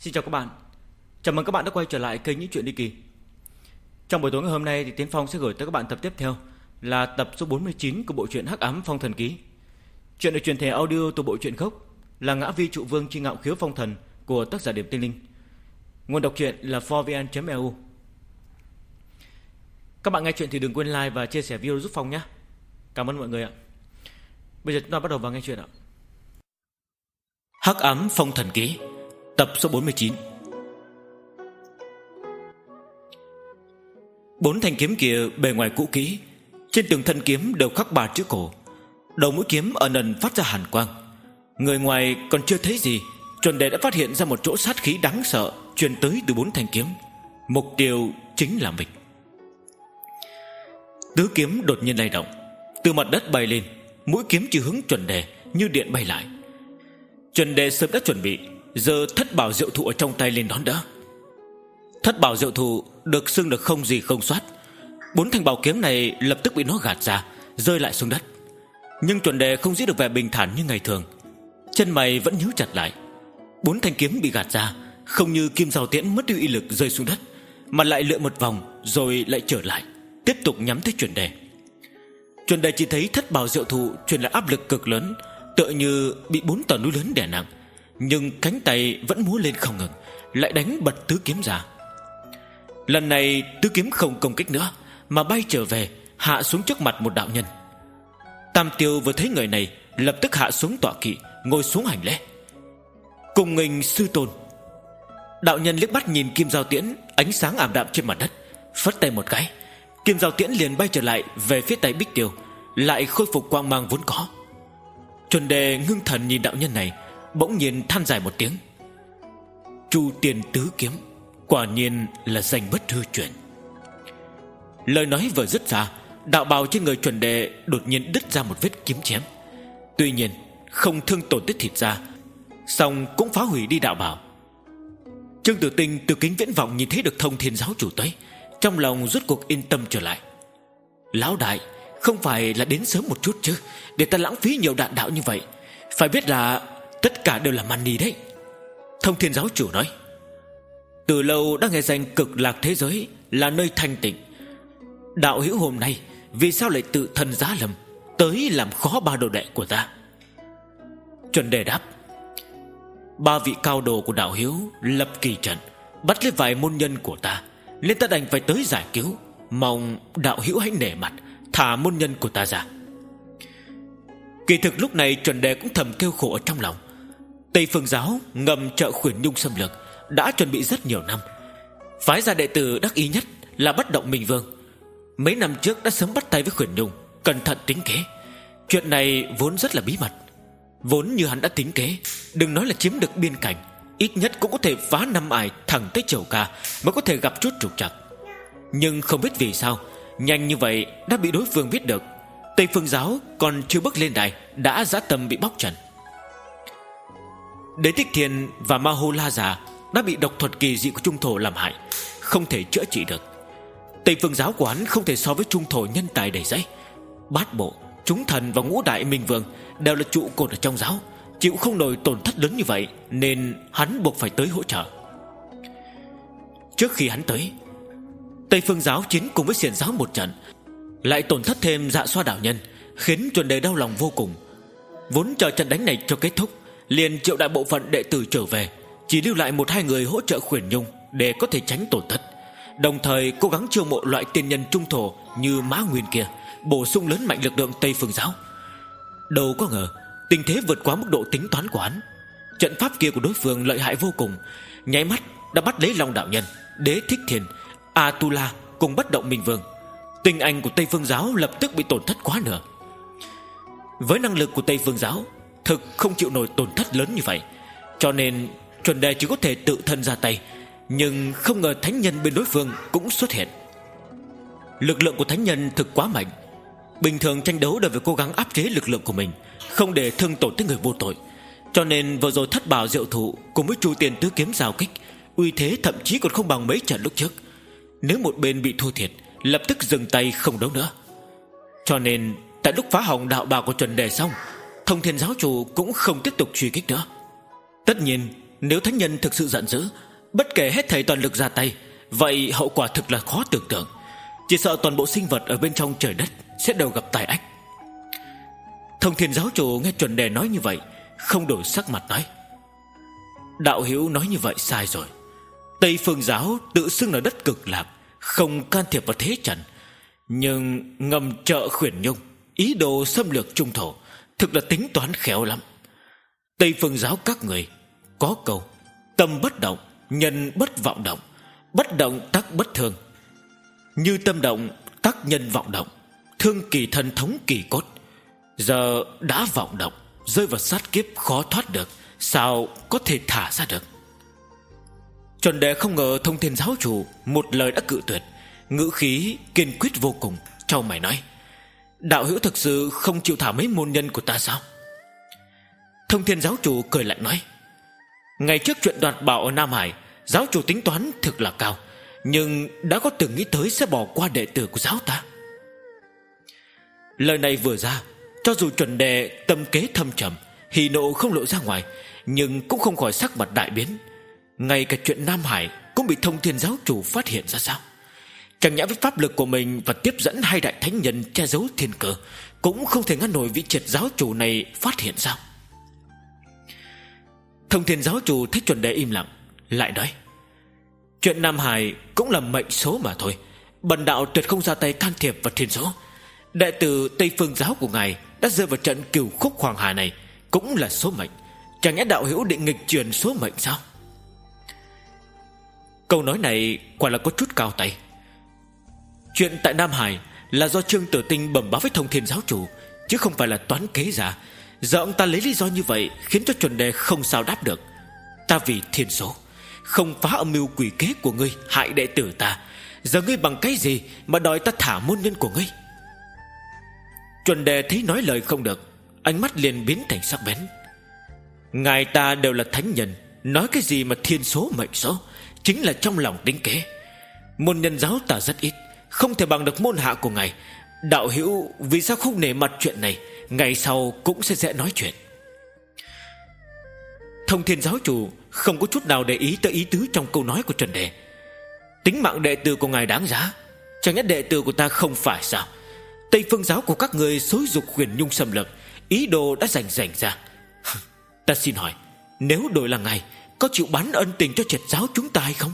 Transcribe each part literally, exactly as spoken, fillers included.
Xin chào các bạn. Chào mừng các bạn đã quay trở lại kênh Những Chuyện Ly Kỳ. Trong buổi tối ngày hôm nay thì Tiến Phong sẽ gửi tới các bạn tập tiếp theo là tập số bốn mươi chín của bộ truyện Hắc Ám Phong Thần Ký. Chuyện được truyền thể audio từ bộ truyện gốc là Ngã Vi Trụ Vương Chi Ngạo Khiếu Phong Thần của tác giả Điểm Tinh Linh. Nguồn đọc truyện là four v n chấm e u. Các bạn nghe chuyện thì đừng quên like và chia sẻ video giúp Phong nhé. Cảm ơn mọi người ạ. Bây giờ chúng ta bắt đầu vào nghe chuyện ạ. Hắc Ám Phong Thần Ký, tập số bốn mươi chín. Bốn thanh kiếm kia bề ngoài cũ kỹ, trên từng thân kiếm đều khắc ba chữ cổ. Đầu mũi kiếm ẩn ẩn phát ra hàn quang. Người ngoài còn chưa thấy gì, chuẩn đề đã phát hiện ra một chỗ sát khí đáng sợ truyền tới từ bốn thanh kiếm. Mục tiêu chính là mình. Tứ kiếm đột nhiên lay động, từ mặt đất bay lên, mũi kiếm chỉ hướng chuẩn đề như điện bay lại. Chuẩn đề sớm đã chuẩn bị, giơ thất bảo diệu thụ ở trong tay lên đón đỡ. Thất bảo diệu thụ được xưng được không gì không soát. Bốn thanh bảo kiếm này lập tức bị nó gạt ra, rơi lại xuống đất. Nhưng chuẩn đề không giữ được vẻ bình thản như ngày thường, chân mày vẫn nhíu chặt lại. Bốn thanh kiếm bị gạt ra, không như kim giao tiễn mất đi uy lực rơi xuống đất, mà lại lượn một vòng rồi lại trở lại, tiếp tục nhắm tới chuẩn đề. Chuẩn đề chỉ thấy thất bảo diệu thụ truyền lại áp lực cực lớn, tựa như bị bốn tòa núi lớn đè nặng, nhưng cánh tay vẫn múa lên không ngừng, lại đánh bật tứ kiếm ra. Lần này tứ kiếm không công kích nữa, mà bay trở về, hạ xuống trước mặt một đạo nhân. Tam Tiêu vừa thấy người này, lập tức hạ xuống tọa kỵ, ngồi xuống hành lễ. Cùng nghênh sư tôn. Đạo nhân liếc mắt nhìn kim giao tiễn ánh sáng ảm đạm trên mặt đất, phất tay một cái, kim giao tiễn liền bay trở lại về phía tay Bích Tiêu, lại khôi phục quang mang vốn có. Chuẩn đề ngưng thần nhìn đạo nhân này, bỗng nhiên than dài một tiếng. Chu tiền tứ kiếm, quả nhiên là danh bất hư truyền. Lời nói vừa dứt ra, đạo bào trên người chuẩn đề đột nhiên đứt ra một vết kiếm chém. Tuy nhiên không thương tổn tới thịt da, song cũng phá hủy đi đạo bào. Trương Tử Tinh từ kính viễn vọng nhìn thấy được Thông Thiên giáo chủ tới, trong lòng rốt cuộc yên tâm trở lại. Lão đại, không phải là đến sớm một chút chứ, để ta lãng phí nhiều đạn đạo như vậy. Phải biết là tất cả đều là money đấy. Thông Thiên giáo chủ nói. Từ lâu đã nghe danh cực lạc thế giới là nơi thanh tịnh. Đạo hữu hôm nay vì sao lại tự thân giá lầm tới làm khó ba đồ đệ của ta? Chuẩn đề đáp. Ba vị cao đồ của đạo hữu lập kỳ trận, bắt lấy vài môn nhân của ta, nên ta đành phải tới giải cứu. Mong đạo hữu hãy nể mặt, thả môn nhân của ta ra. Kỳ thực lúc này chuẩn đề cũng thầm kêu khổ ở trong lòng. Tây Phương giáo ngầm trợ Khuyển Nhung xâm lược đã chuẩn bị rất nhiều năm, phái ra đệ tử đắc ý nhất là Bất Động Minh Vương. Mấy năm trước đã sớm bắt tay với Khuyển Nhung, cẩn thận tính kế. Chuyện này vốn rất là bí mật. Vốn như hắn đã tính kế, đừng nói là chiếm được biên cảnh, ít nhất cũng có thể phá năm ải thẳng tới Chầu Ca mới có thể gặp chút trục trặc. Nhưng không biết vì sao nhanh như vậy đã bị đối phương biết được. Tây Phương giáo còn chưa bước lên đài đã dã tâm bị bóc trần. Đế Thích Thiên và Ma Hô La Già đã bị độc thuật kỳ dị của Trung Thổ làm hại, không thể chữa trị được. Tây Phương giáo của hắn không thể so với Trung Thổ nhân tài đầy dẫy. Bát bộ, chúng thần và ngũ đại minh vương đều là trụ cột ở trong giáo, chịu không nổi tổn thất lớn như vậy, nên hắn buộc phải tới hỗ trợ. Trước khi hắn tới, Tây Phương giáo chiến cùng với Xiển giáo một trận, lại tổn thất thêm Dạ Xoa đạo nhân, khiến chuẩn đề đau lòng vô cùng. Vốn chờ trận đánh này cho kết thúc, liền triệu đại bộ phận đệ tử trở về, chỉ lưu lại một hai người hỗ trợ Khuyển Nhung để có thể tránh tổn thất, đồng thời cố gắng chiêu mộ loại tiên nhân trung thổ như Mã Nguyên kia, bổ sung lớn mạnh lực lượng Tây Phương giáo. Đâu có ngờ tình thế vượt quá mức độ tính toán của hắn. Trận pháp kia của đối phương lợi hại vô cùng, nháy mắt đã bắt lấy Long đạo nhân, Đế Thích Thiên, Atula cùng Bất Động Minh Vương. Tinh anh của Tây Phương giáo lập tức bị tổn thất quá nửa. Với năng lực của Tây Phương giáo thực không chịu nổi tổn thất lớn như vậy, cho nên chuẩn đề chỉ có thể tự thân ra tay. Nhưng không ngờ thánh nhân bên đối phương cũng xuất hiện. Lực lượng của thánh nhân thực quá mạnh. Bình thường tranh đấu đều phải cố gắng áp chế lực lượng của mình, không để thương tổn tới người vô tội. Cho nên vừa rồi thất bảo diệu thụ cùng với Chu tiền tứ kiếm giao kích, uy thế thậm chí còn không bằng mấy trận lúc trước. Nếu một bên bị thua thiệt, lập tức dừng tay không đấu nữa. Cho nên tại lúc phá hỏng đạo bào của chuẩn đề xong, Thông Thiên giáo chủ cũng không tiếp tục truy kích nữa. Tất nhiên Nếu thánh nhân thực sự giận dữ, bất kể hết thảy toàn lực ra tay, vậy hậu quả thực là khó tưởng tượng. Chỉ sợ toàn bộ sinh vật ở bên trong trời đất sẽ đều gặp tai ách. Thông Thiên giáo chủ nghe chuẩn đề nói như vậy, không đổi sắc mặt nói: đạo hữu nói như vậy sai rồi. Tây Phương giáo tự xưng là đất cực lạc, không can thiệp vào thế trần, nhưng ngầm trợ khuyển nhung, ý đồ xâm lược trung thổ, thực là tính toán khéo lắm. Tây Phương giáo các người có câu: tâm bất động, nhân bất vọng động, bất động tắc bất thương. Như tâm động, tắc nhân vọng động, thương kỳ thân thống kỳ cốt. Giờ đã vọng động, rơi vào sát kiếp khó thoát được, sao có thể thả ra được? Chuẩn đề không ngờ Thông Thiên giáo chủ một lời đã cự tuyệt, ngữ khí kiên quyết vô cùng, chau mày nói: đạo hữu thực sự không chịu thả mấy môn nhân của ta sao? Thông Thiên giáo chủ cười lạnh nói: ngày trước chuyện đoạt bảo ở Nam Hải, giáo chủ tính toán thực là cao, nhưng đã có từng nghĩ tới sẽ bỏ qua đệ tử của giáo ta? Lời này vừa ra, cho dù chuẩn đề tâm kế thâm trầm, hỉ nộ không lộ ra ngoài, nhưng cũng không khỏi sắc mặt đại biến. Ngay cả chuyện Nam Hải cũng bị Thông Thiên giáo chủ phát hiện ra sao? Chẳng nhẽ với pháp lực của mình và tiếp dẫn hai đại thánh nhân che giấu thiên cơ, cũng không thể ngăn nổi vị triệt giáo chủ này phát hiện sao? Thông Thiên giáo chủ thấy chuẩn đề im lặng, lại nói: chuyện Nam Hải cũng là mệnh số mà thôi, bần đạo tuyệt không ra tay can thiệp vào thiên số. Đệ tử Tây Phương giáo của ngài đã rơi vào trận cửu khúc hoàng hà này, cũng là số mệnh. Chẳng nhẽ đạo hữu định nghịch chuyển số mệnh sao? Câu nói này quả là có chút cao tay. Chuyện tại Nam Hải là do Trương Tử Tinh bẩm báo với Thông Thiên giáo chủ, chứ không phải là toán kế giả. Giờ ông ta lấy lý do như vậy khiến cho chuẩn đề không sao đáp được. Ta vì thiên số, không phá âm mưu quỷ kế của ngươi hại đệ tử ta, giờ ngươi bằng cái gì mà đòi ta thả môn nhân của ngươi? Chuẩn đề thấy nói lời không được, ánh mắt liền biến thành sắc bén. Ngài ta đều là thánh nhân, nói cái gì mà thiên số mệnh số, chính là trong lòng tính kế. Môn nhân giáo ta rất ít, không thể bằng được môn hạ của ngài. Đạo hữu vì sao không nể mặt chuyện này, ngày sau cũng sẽ dễ nói chuyện. Thông Thiên giáo chủ không có chút nào để ý tới ý tứ trong câu nói của chuẩn đề. Tính mạng đệ tử của ngài đáng giá, chẳng nhẽ đệ tử của ta không phải sao? Tây Phương giáo của các người xúi dục khuyển nhung xâm lược, ý đồ đã rành rành ra. Ta xin hỏi, nếu đổi là ngài, có chịu bán ân tình cho triệt giáo chúng ta hay không?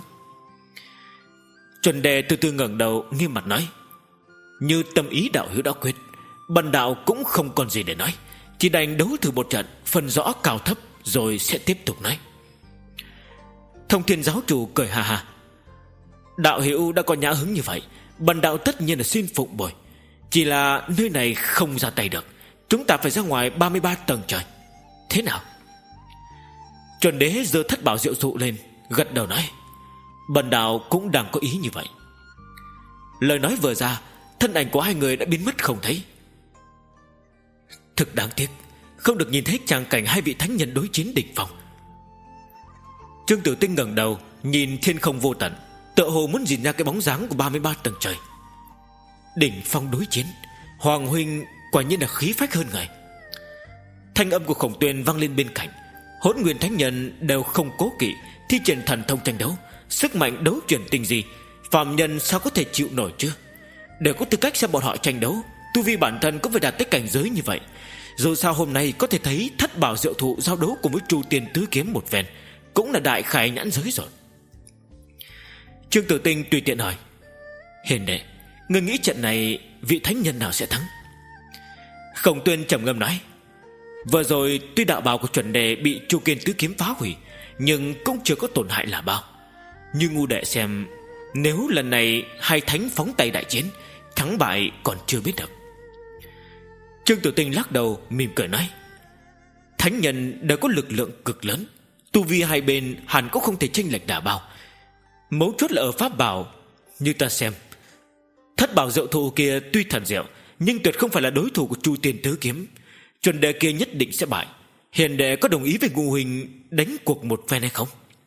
Chuẩn đề từ từ ngẩng đầu, nghiêm mặt nói: như tâm ý đạo hữu đã quyết, bần đạo cũng không còn gì để nói, chỉ đành đấu thử một trận, phân rõ cao thấp, rồi sẽ tiếp tục nói. Thông Thiên giáo chủ cười ha ha: đạo hữu đã có nhã hứng như vậy, bần đạo tất nhiên là xin phụng bồi. Chỉ là nơi này không ra tay được, chúng ta phải ra ngoài ba mươi ba tầng trời. Thế nào? Chuẩn đế giơ thất bảo diệu thụ lên, gật đầu nói: bần đạo cũng đang có ý như vậy. Lời nói vừa ra, thân ảnh của hai người đã biến mất không thấy. Thực đáng tiếc, không được nhìn thấy tràng cảnh hai vị thánh nhân đối chiến đỉnh phong. Trương Tử Tinh ngẩng đầu nhìn thiên không vô tận, tựa hồ muốn nhìn ra cái bóng dáng của ba mươi ba tầng trời. Đỉnh phong đối chiến, Hoàng huynh quả nhiên là khí phách hơn người. Thanh âm của Khổng Tuyên vang lên bên cạnh. Hỗn Nguyên thánh nhân đều không cố kỵ thi triển thần thông tranh đấu, sức mạnh đấu chuyển tinh gì, phàm nhân sao có thể chịu nổi chứ? Để có tư cách xem bọn họ tranh đấu, tu vi bản thân cũng phải đạt tới cảnh giới như vậy. Dù sao hôm nay có thể thấy thất bảo diệu thụ giao đấu cùng với Chu Tiên tứ kiếm một phen, cũng là đại khai nhãn giới rồi. Trương Tử Tinh tùy tiện hỏi: hiền đệ, ngươi nghĩ trận này vị thánh nhân nào sẽ thắng? Khổng Tuyên trầm ngâm nói: vừa rồi tuy đạo bào của chuẩn đề bị Chu Kiên tứ kiếm phá hủy, nhưng cũng chưa có tổn hại là bao. Như ngu đệ xem, nếu lần này hai thánh phóng tay đại chiến, thắng bại còn chưa biết được. Trương Tử Tinh lắc đầu mỉm cười nói: thánh nhân đều có lực lượng cực lớn, tu vi hai bên hẳn cũng không thể chênh lệch đả bao. Mấu chốt là ở pháp bảo. Như ta xem, thất bảo diệu thụ kia tuy thần diệu, nhưng tuyệt không phải là đối thủ của Chu Tiên tứ kiếm. Chuẩn đề kia nhất định sẽ bại. Hiền đệ có đồng ý với ngu huynh đánh cuộc một phen hay không?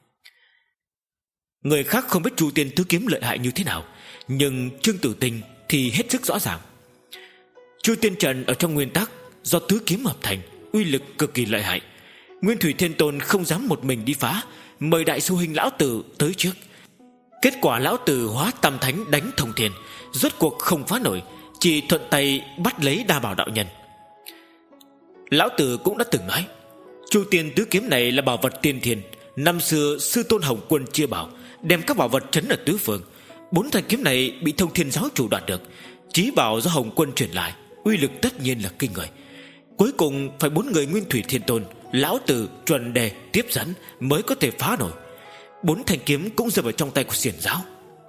Người khác không biết Chu Tiên tứ kiếm lợi hại như thế nào, nhưng Trương Tử Tinh thì hết sức rõ ràng. Chu Tiên trận ở trong nguyên tắc do tứ kiếm hợp thành, uy lực cực kỳ lợi hại. Nguyên Thủy Thiên Tôn không dám một mình đi phá, mời đại sư huynh lão tử tới trước. Kết quả lão tử hóa tam thánh đánh thông thiên, rốt cuộc không phá nổi, chỉ thuận tay bắt lấy Đa Bảo đạo nhân. Lão tử cũng đã từng nói, Chu Tiên tứ kiếm này là bảo vật tiên thiên. Năm xưa sư tôn Hồng Quân chia bảo, đem các bảo vật trấn ở tứ phương. Bốn thanh kiếm này bị Thông Thiên giáo chủ đoạt được, chí bảo do Hồng Quân truyền lại, uy lực tất nhiên là kinh người. Cuối cùng phải bốn người Nguyên Thủy Thiên Tôn, lão tử, chuẩn đề tiếp dẫn mới có thể phá nổi. Bốn thanh kiếm cũng rơi vào trong tay của Xiển giáo.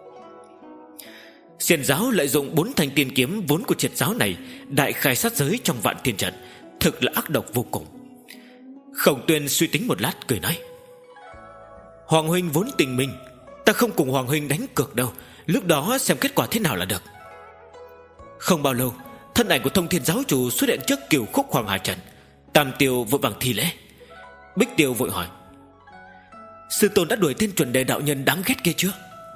Xiển giáo lợi dụng bốn thanh tiên kiếm vốn của triệt giáo này, đại khai sát giới trong vạn tiên trận, thực là ác độc vô cùng. Khổng Tuyên suy tính một lát cười nói, Hoàng huynh vốn tình minh, ta không cùng Hoàng huynh đánh cược đâu, lúc đó xem kết quả thế nào là được. Không bao lâu, thân ảnh của Thông Thiên giáo chủ xuất hiện trước Cửu Khúc Hoàng Hà trận. Tam Tiêu vội vàng thi lễ. Bích Tiêu vội hỏi, sư tôn đã đuổi tên chuẩn đề đạo nhân đáng ghét kia chưa?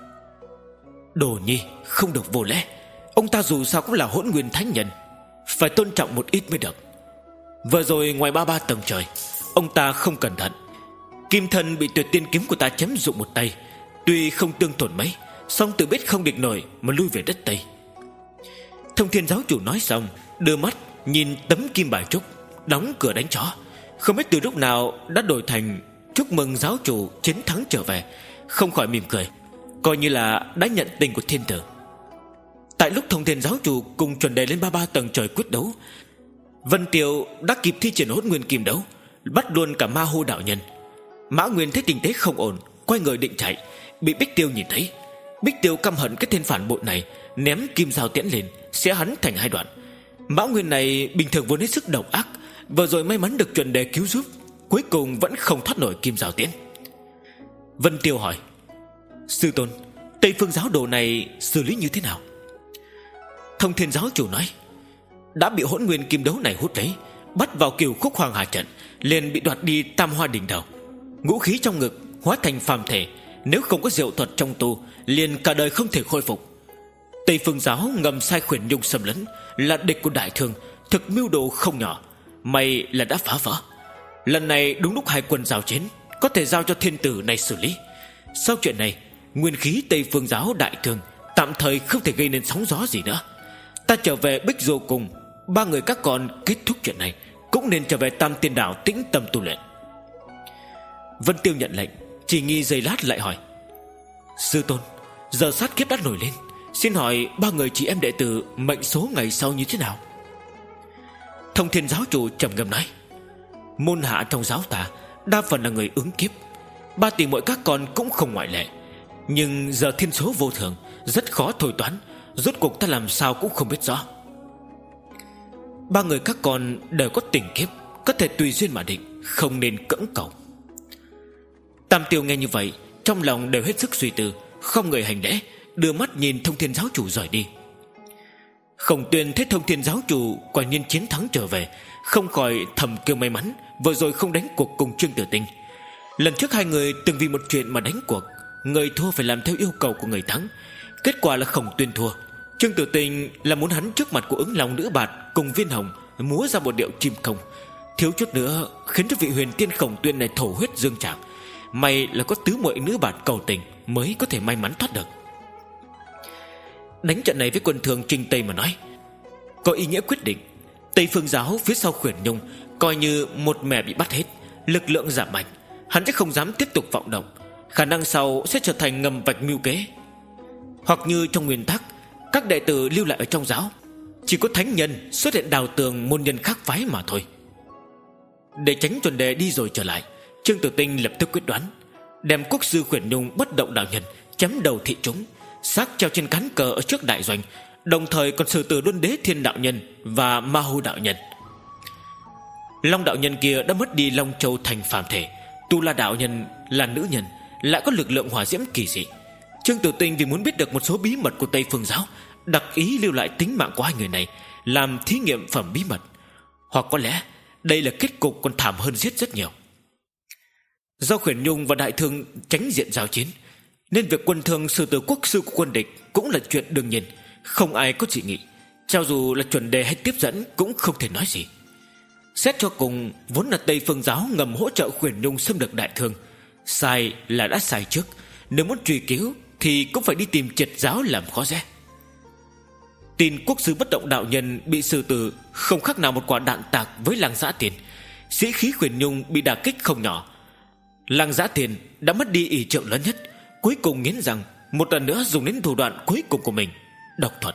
Đồ nhi, không được vô lễ. Ông ta dù sao cũng là Hỗn Nguyên thánh nhân, phải tôn trọng một ít mới được. Vừa rồi ngoài ba ba tầng trời, ông ta không cẩn thận, kim thân bị tuyệt tiên kiếm của ta chém dụng một tay. Tuy không tương tổn mấy, song tự biết không địch nổi mà lui về đất Tây. Thông Thiên giáo chủ nói xong, đưa mắt nhìn tấm kim bài trúc, đóng cửa đánh chó. Không biết từ lúc nào đã đổi thành chúc mừng giáo chủ chiến thắng trở về, không khỏi mỉm cười, coi như là đã nhận tình của thiên tử. Tại lúc Thông Thiên giáo chủ cùng chuẩn đề lên ba ba tầng trời quyết đấu, Vân Tiêu đã kịp thi triển Hỗn Nguyên kim đấu, bắt luôn cả Ma Hô đạo nhân. Mã Nguyên thấy tình thế không ổn, quay người định chạy, bị Bích Tiêu nhìn thấy. Bích Tiêu căm hận cái tên phản bội này, ném kim dao tiễn lên, xé hắn thành hai đoạn. Mã Nguyên này bình thường vốn hết sức độc ác, vừa rồi may mắn được chuẩn đề cứu giúp, cuối cùng vẫn không thoát nổi kim dao tiễn. Vân Tiêu hỏi, sư tôn, Tây Phương giáo đồ này xử lý như thế nào? Thông Thiên giáo chủ nói, đã bị Hỗn Nguyên kim đấu này hút lấy, bắt vào Cửu Khúc Hoàng Hà trận, liền bị đoạt đi Tam Hoa đỉnh đầu, ngũ khí trong ngực hóa thành phàm thể, nếu không có diệu thuật trong tu, liền cả đời không thể khôi phục. Tây Phương giáo ngầm sai Khuyển Nhung xâm lấn, là địch của Đại Thương, thực mưu đồ không nhỏ. May là đã phá vỡ. Lần này đúng lúc hai quân giao chiến, có thể giao cho thiên tử này xử lý. Sau chuyện này, nguyên khí Tây Phương giáo Đại Thương tạm thời không thể gây nên sóng gió gì nữa. Ta trở về Bích Du cùng ba người các con kết thúc chuyện này, cũng nên trở về Tam Tiên Đảo tĩnh tâm tu luyện. Vân Tiêu nhận lệnh, chỉ nghi giây lát lại hỏi, sư tôn, giờ sát kiếp đã nổi lên, xin hỏi ba người chị em đệ tử mệnh số ngày sau như thế nào? Thông Thiên giáo chủ trầm ngâm nói, môn hạ trong giáo ta đa phần là người ứng kiếp, ba tỷ muội các con cũng không ngoại lệ. Nhưng giờ thiên số vô thường, rất khó thôi toán, rốt cuộc ta làm sao cũng không biết rõ. Ba người các con đều có tình kiếp, có thể tùy duyên mà định, không nên cưỡng cầu. Tam Tiêu nghe như vậy, trong lòng đều hết sức suy tư, không người hành lễ, đưa mắt nhìn Thông Thiên giáo chủ rời đi. Khổng Tuyên thấy Thông Thiên giáo chủ quả nhiên chiến thắng trở về, không khỏi thầm kêu may mắn vừa rồi không đánh cuộc cùng Trương Tử Tinh. Lần trước hai người từng vì một chuyện mà đánh cuộc, người thua phải làm theo yêu cầu của người thắng. Kết quả là Khổng Tuyên thua. Trương Tử Tinh là muốn hắn trước mặt của Ứng Long Nữ Bạt cùng Viên Hồng múa ra một điệu chim không, thiếu chút nữa khiến cho vị huyền tiên Khổng Tuyên này thổ huyết dương tràng. May là có tứ muội Nữ Bạt cầu tình mới có thể may mắn thoát được. Đánh trận này với quân thường Trinh Tây mà nói, có ý nghĩa quyết định. Tây Phương giáo phía sau Khuyển Nhung coi như một mẻ bị bắt hết, lực lượng giảm mạnh, hắn sẽ không dám tiếp tục vọng động, khả năng sau sẽ trở thành ngầm vạch mưu kế. Hoặc như trong nguyên tắc, các đệ tử lưu lại ở trong giáo, chỉ có thánh nhân xuất hiện đào tường môn nhân khác phái mà thôi. Để tránh chuẩn đề đi rồi trở lại, Trương Tử Tinh lập tức quyết đoán, đem quốc sư Khuyển Nhung bất động đạo nhân chém đầu thị chúng, xác treo trên cán cờ ở trước đại doanh, đồng thời còn xử tử Luân Đế Thiên đạo nhân và Ma Hô đạo nhân. Long đạo nhân kia đã mất đi Long Châu thành phàm thể, Tu La đạo nhân là nữ nhân, lại có lực lượng hỏa diễm kỳ dị. Trương Tử Tinh vì muốn biết được một số bí mật của Tây Phương giáo, đặc ý lưu lại tính mạng của hai người này làm thí nghiệm phẩm bí mật. Hoặc có lẽ đây là kết cục còn thảm hơn giết rất nhiều. Do Khuyển Nhung và Đại Thương tránh diện giao chiến, nên việc quân thương xử tử quốc sư của quân địch cũng là chuyện đương nhiên, không ai có dị nghị. Cho dù là chuẩn đề hay tiếp dẫn cũng không thể nói gì. Xét cho cùng, vốn là Tây Phương giáo ngầm hỗ trợ Khuyển Nhung xâm lược Đại Thương. Sai là đã sai trước, nếu muốn truy cứu thì cũng phải đi tìm Triệt giáo làm khó dễ. Tin quốc sư bất động đạo nhân bị xử tử không khác nào một quả đạn tạc với Lăng Giã Tiền. Sĩ khí Khuyển Nhung bị đả kích không nhỏ. Lăng Giã Tiền đã mất đi ỷ trượng lớn nhất, cuối cùng nghiến rằng một lần nữa dùng đến thủ đoạn cuối cùng của mình, độc thuật.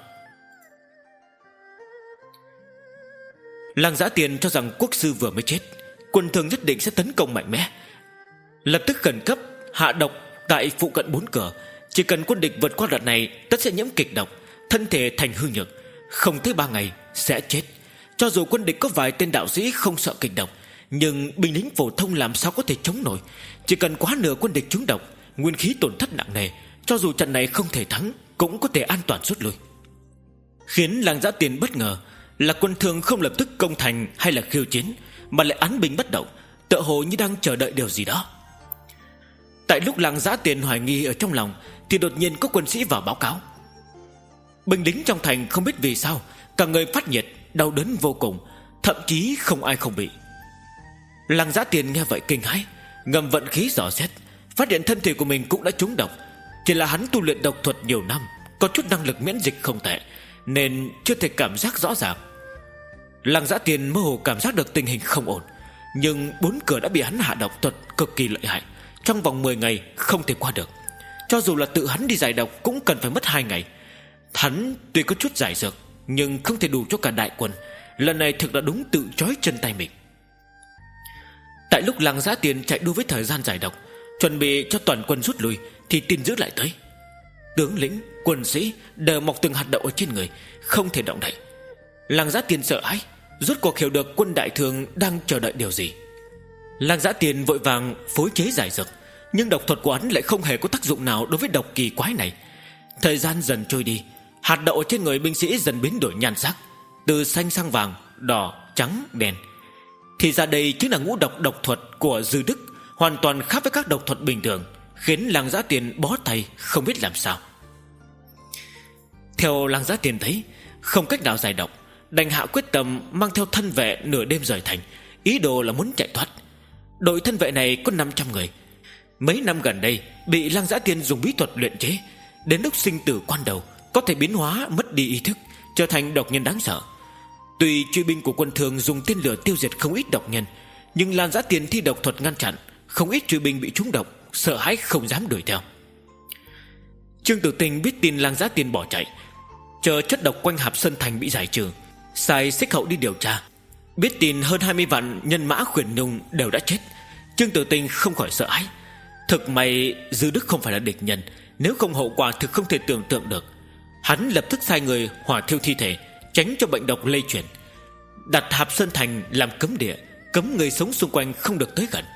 Lăng Giã Tiền cho rằng quốc sư vừa mới chết, quân Thương nhất định sẽ tấn công mạnh mẽ, lập tức khẩn cấp hạ độc tại phụ cận bốn cửa. Chỉ cần quân địch vượt qua đợt này, tất sẽ nhiễm kịch độc, thân thể thành hư nhược, không tới ba ngày sẽ chết. Cho dù quân địch có vài tên đạo sĩ không sợ kịch độc, nhưng binh lính phổ thông làm sao có thể chống nổi. Chỉ cần quá nửa quân địch trúng độc, nguyên khí tổn thất nặng nề, cho dù trận này không thể thắng cũng có thể an toàn rút lui. Khiến Lăng Giã Tiền bất ngờ là quân Thương không lập tức công thành hay là khiêu chiến, mà lại án binh bất động, tựa hồ như đang chờ đợi điều gì đó. Tại lúc Lăng Giã Tiền hoài nghi ở trong lòng, thì đột nhiên có quân sĩ vào báo cáo. Binh lính trong thành không biết vì sao cả người phát nhiệt, đau đớn vô cùng, thậm chí không ai không bị. Lăng Giã Tiền nghe vậy kinh hãi, ngầm vận khí dò xét, phát hiện thân thể của mình cũng đã trúng độc. Chỉ là hắn tu luyện độc thuật nhiều năm, có chút năng lực miễn dịch không tệ, nên chưa thể cảm giác rõ ràng. Lăng Giã Tiền mơ hồ cảm giác được tình hình không ổn, nhưng bốn cửa đã bị hắn hạ độc thuật cực kỳ lợi hại, trong vòng mười ngày không thể qua được. Cho dù là tự hắn đi giải độc cũng cần phải mất hai ngày. Hắn tuy có chút giải dược, nhưng không thể đủ cho cả đại quân. Lần này thực là đúng tự trói chân tay mình. Tại lúc Lăng Giã Tiền chạy đua với thời gian giải độc, chuẩn bị cho toàn quân rút lui, thì tin dữ lại tới. Tướng lĩnh, quân sĩ đều mọc từng hạt đậu ở trên người, không thể động đậy. Lăng Giã Tiền sợ hãi, rốt cuộc hiểu được quân Đại Thương đang chờ đợi điều gì. Lăng Giã Tiền vội vàng phối chế giải dược, nhưng độc thuật của hắn lại không hề có tác dụng nào đối với độc kỳ quái này. Thời gian dần trôi đi, hạt đậu trên người binh sĩ dần biến đổi nhan sắc, từ xanh sang vàng, đỏ, trắng, đen. Thì ra đây chính là ngũ độc độc thuật của Dư Đức, hoàn toàn khác với các độc thuật bình thường, khiến Lăng Giã Tiền bó tay không biết làm sao. Theo Lăng Giã Tiền thấy không cách nào giải độc, đành hạ quyết tâm mang theo thân vệ nửa đêm rời thành, ý đồ là muốn chạy thoát. Đội thân vệ này có năm trăm người, mấy năm gần đây bị Lăng Giã Tiền dùng bí thuật luyện chế, đến lúc sinh tử quan đầu có thể biến hóa mất đi ý thức, trở thành độc nhân đáng sợ. Tuy truy binh của quân Thương dùng tên lửa tiêu diệt không ít độc nhân, nhưng Lăng Giã Tiền thi độc thuật ngăn chặn, không ít truy binh bị trúng độc, sợ hãi không dám đuổi theo. Trương Tử Tinh biết tin Lăng Giã Tiền bỏ chạy, chờ chất độc quanh Hạp Sơn Thành bị giải trừ, sai xích hậu đi điều tra. Biết tin hơn hai mươi vạn nhân mã Khuyển Nhung đều đã chết, Trương Tử Tinh không khỏi sợ hãi. Thực may Dư Đức không phải là địch nhân, nếu không hậu quả thực không thể tưởng tượng được. Hắn lập tức sai người hỏa thiêu thi thể, tránh cho bệnh độc lây truyền, đặt Hạp Sơn Thành làm cấm địa, cấm người sống xung quanh không được tới gần.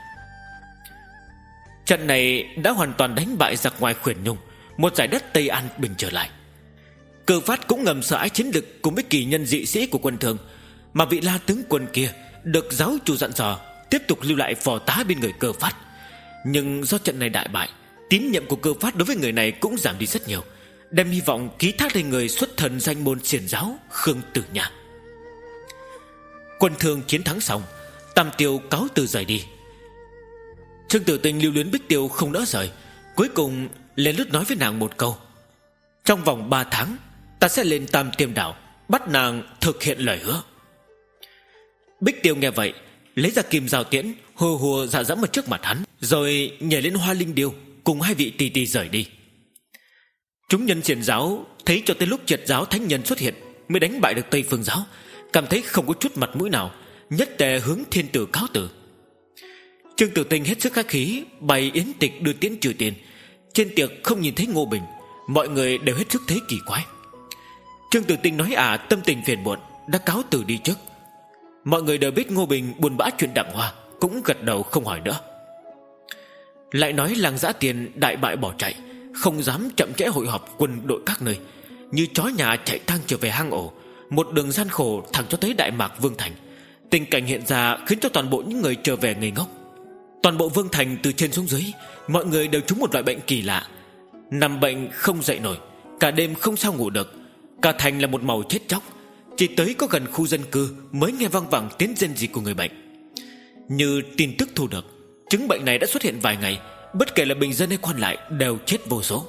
Trận này đã hoàn toàn đánh bại giặc ngoài Khuyển Nhung, một giải đất Tây An bình trở lại. Cơ Phát cũng ngầm sợ ái chiến lực cùng với kỳ nhân dị sĩ của quân Thường, mà vị La tướng quân kia được giáo chủ dặn dò tiếp tục lưu lại phò tá bên người Cơ Phát. Nhưng do trận này đại bại, tín nhiệm của Cơ Phát đối với người này cũng giảm đi rất nhiều, đem hy vọng ký thác lên người xuất thần danh môn xiển giáo Khương Tử Nha. Quân Thương chiến thắng xong, Tam Tiêu cáo từ rời đi. Trương Tử Tinh lưu luyến Bích Tiêu không đỡ rời, cuối cùng lên lướt nói với nàng một câu: trong vòng ba tháng ta sẽ lên Tam Tiêm Đảo, bắt nàng thực hiện lời hứa. Bích Tiêu nghe vậy, lấy ra kim giao tiễn, hùa hùa dạ dẫm ở trước mặt hắn, rồi nhảy lên Hoa Linh Điêu cùng hai vị tỷ tỷ rời đi. Chúng nhân xiển giáo thấy cho tới lúc Triệt giáo thánh nhân xuất hiện mới đánh bại được Tây Phương giáo, cảm thấy không có chút mặt mũi nào, nhất tề hướng thiên tử cáo từ. Trương Tử Tinh hết sức khách khí bày yến tịch đưa tiễn trừ tiền. Trên tiệc không nhìn thấy Ngô Bình, mọi người đều hết sức thấy kỳ quái. Trương Tử Tinh nói à tâm tình phiền muộn, đã cáo từ đi trước. Mọi người đều biết Ngô Bình buồn bã chuyện Đặng Hoa, cũng gật đầu không hỏi nữa. Lại nói Lăng Giã Tiền đại bại bỏ chạy, không dám chậm trễ hội họp quân đội các nơi, như chó nhà chạy thang trở về hang ổ, một đường gian khổ thẳng cho tới Đại Mạc Vương Thành. Tình cảnh hiện ra khiến cho toàn bộ những người trở về ngây ngốc. Toàn bộ Vương Thành từ trên xuống dưới, mọi người đều trúng một loại bệnh kỳ lạ, nằm bệnh không dậy nổi, cả đêm không sao ngủ được. Cả thành là một màu chết chóc, Chỉ tới có gần khu dân cư mới nghe văng vẳng tiếng rên rỉ của người bệnh. Như tin tức thu được, chứng bệnh này đã xuất hiện vài ngày, bất kể là bình dân hay quan lại đều chết vô số.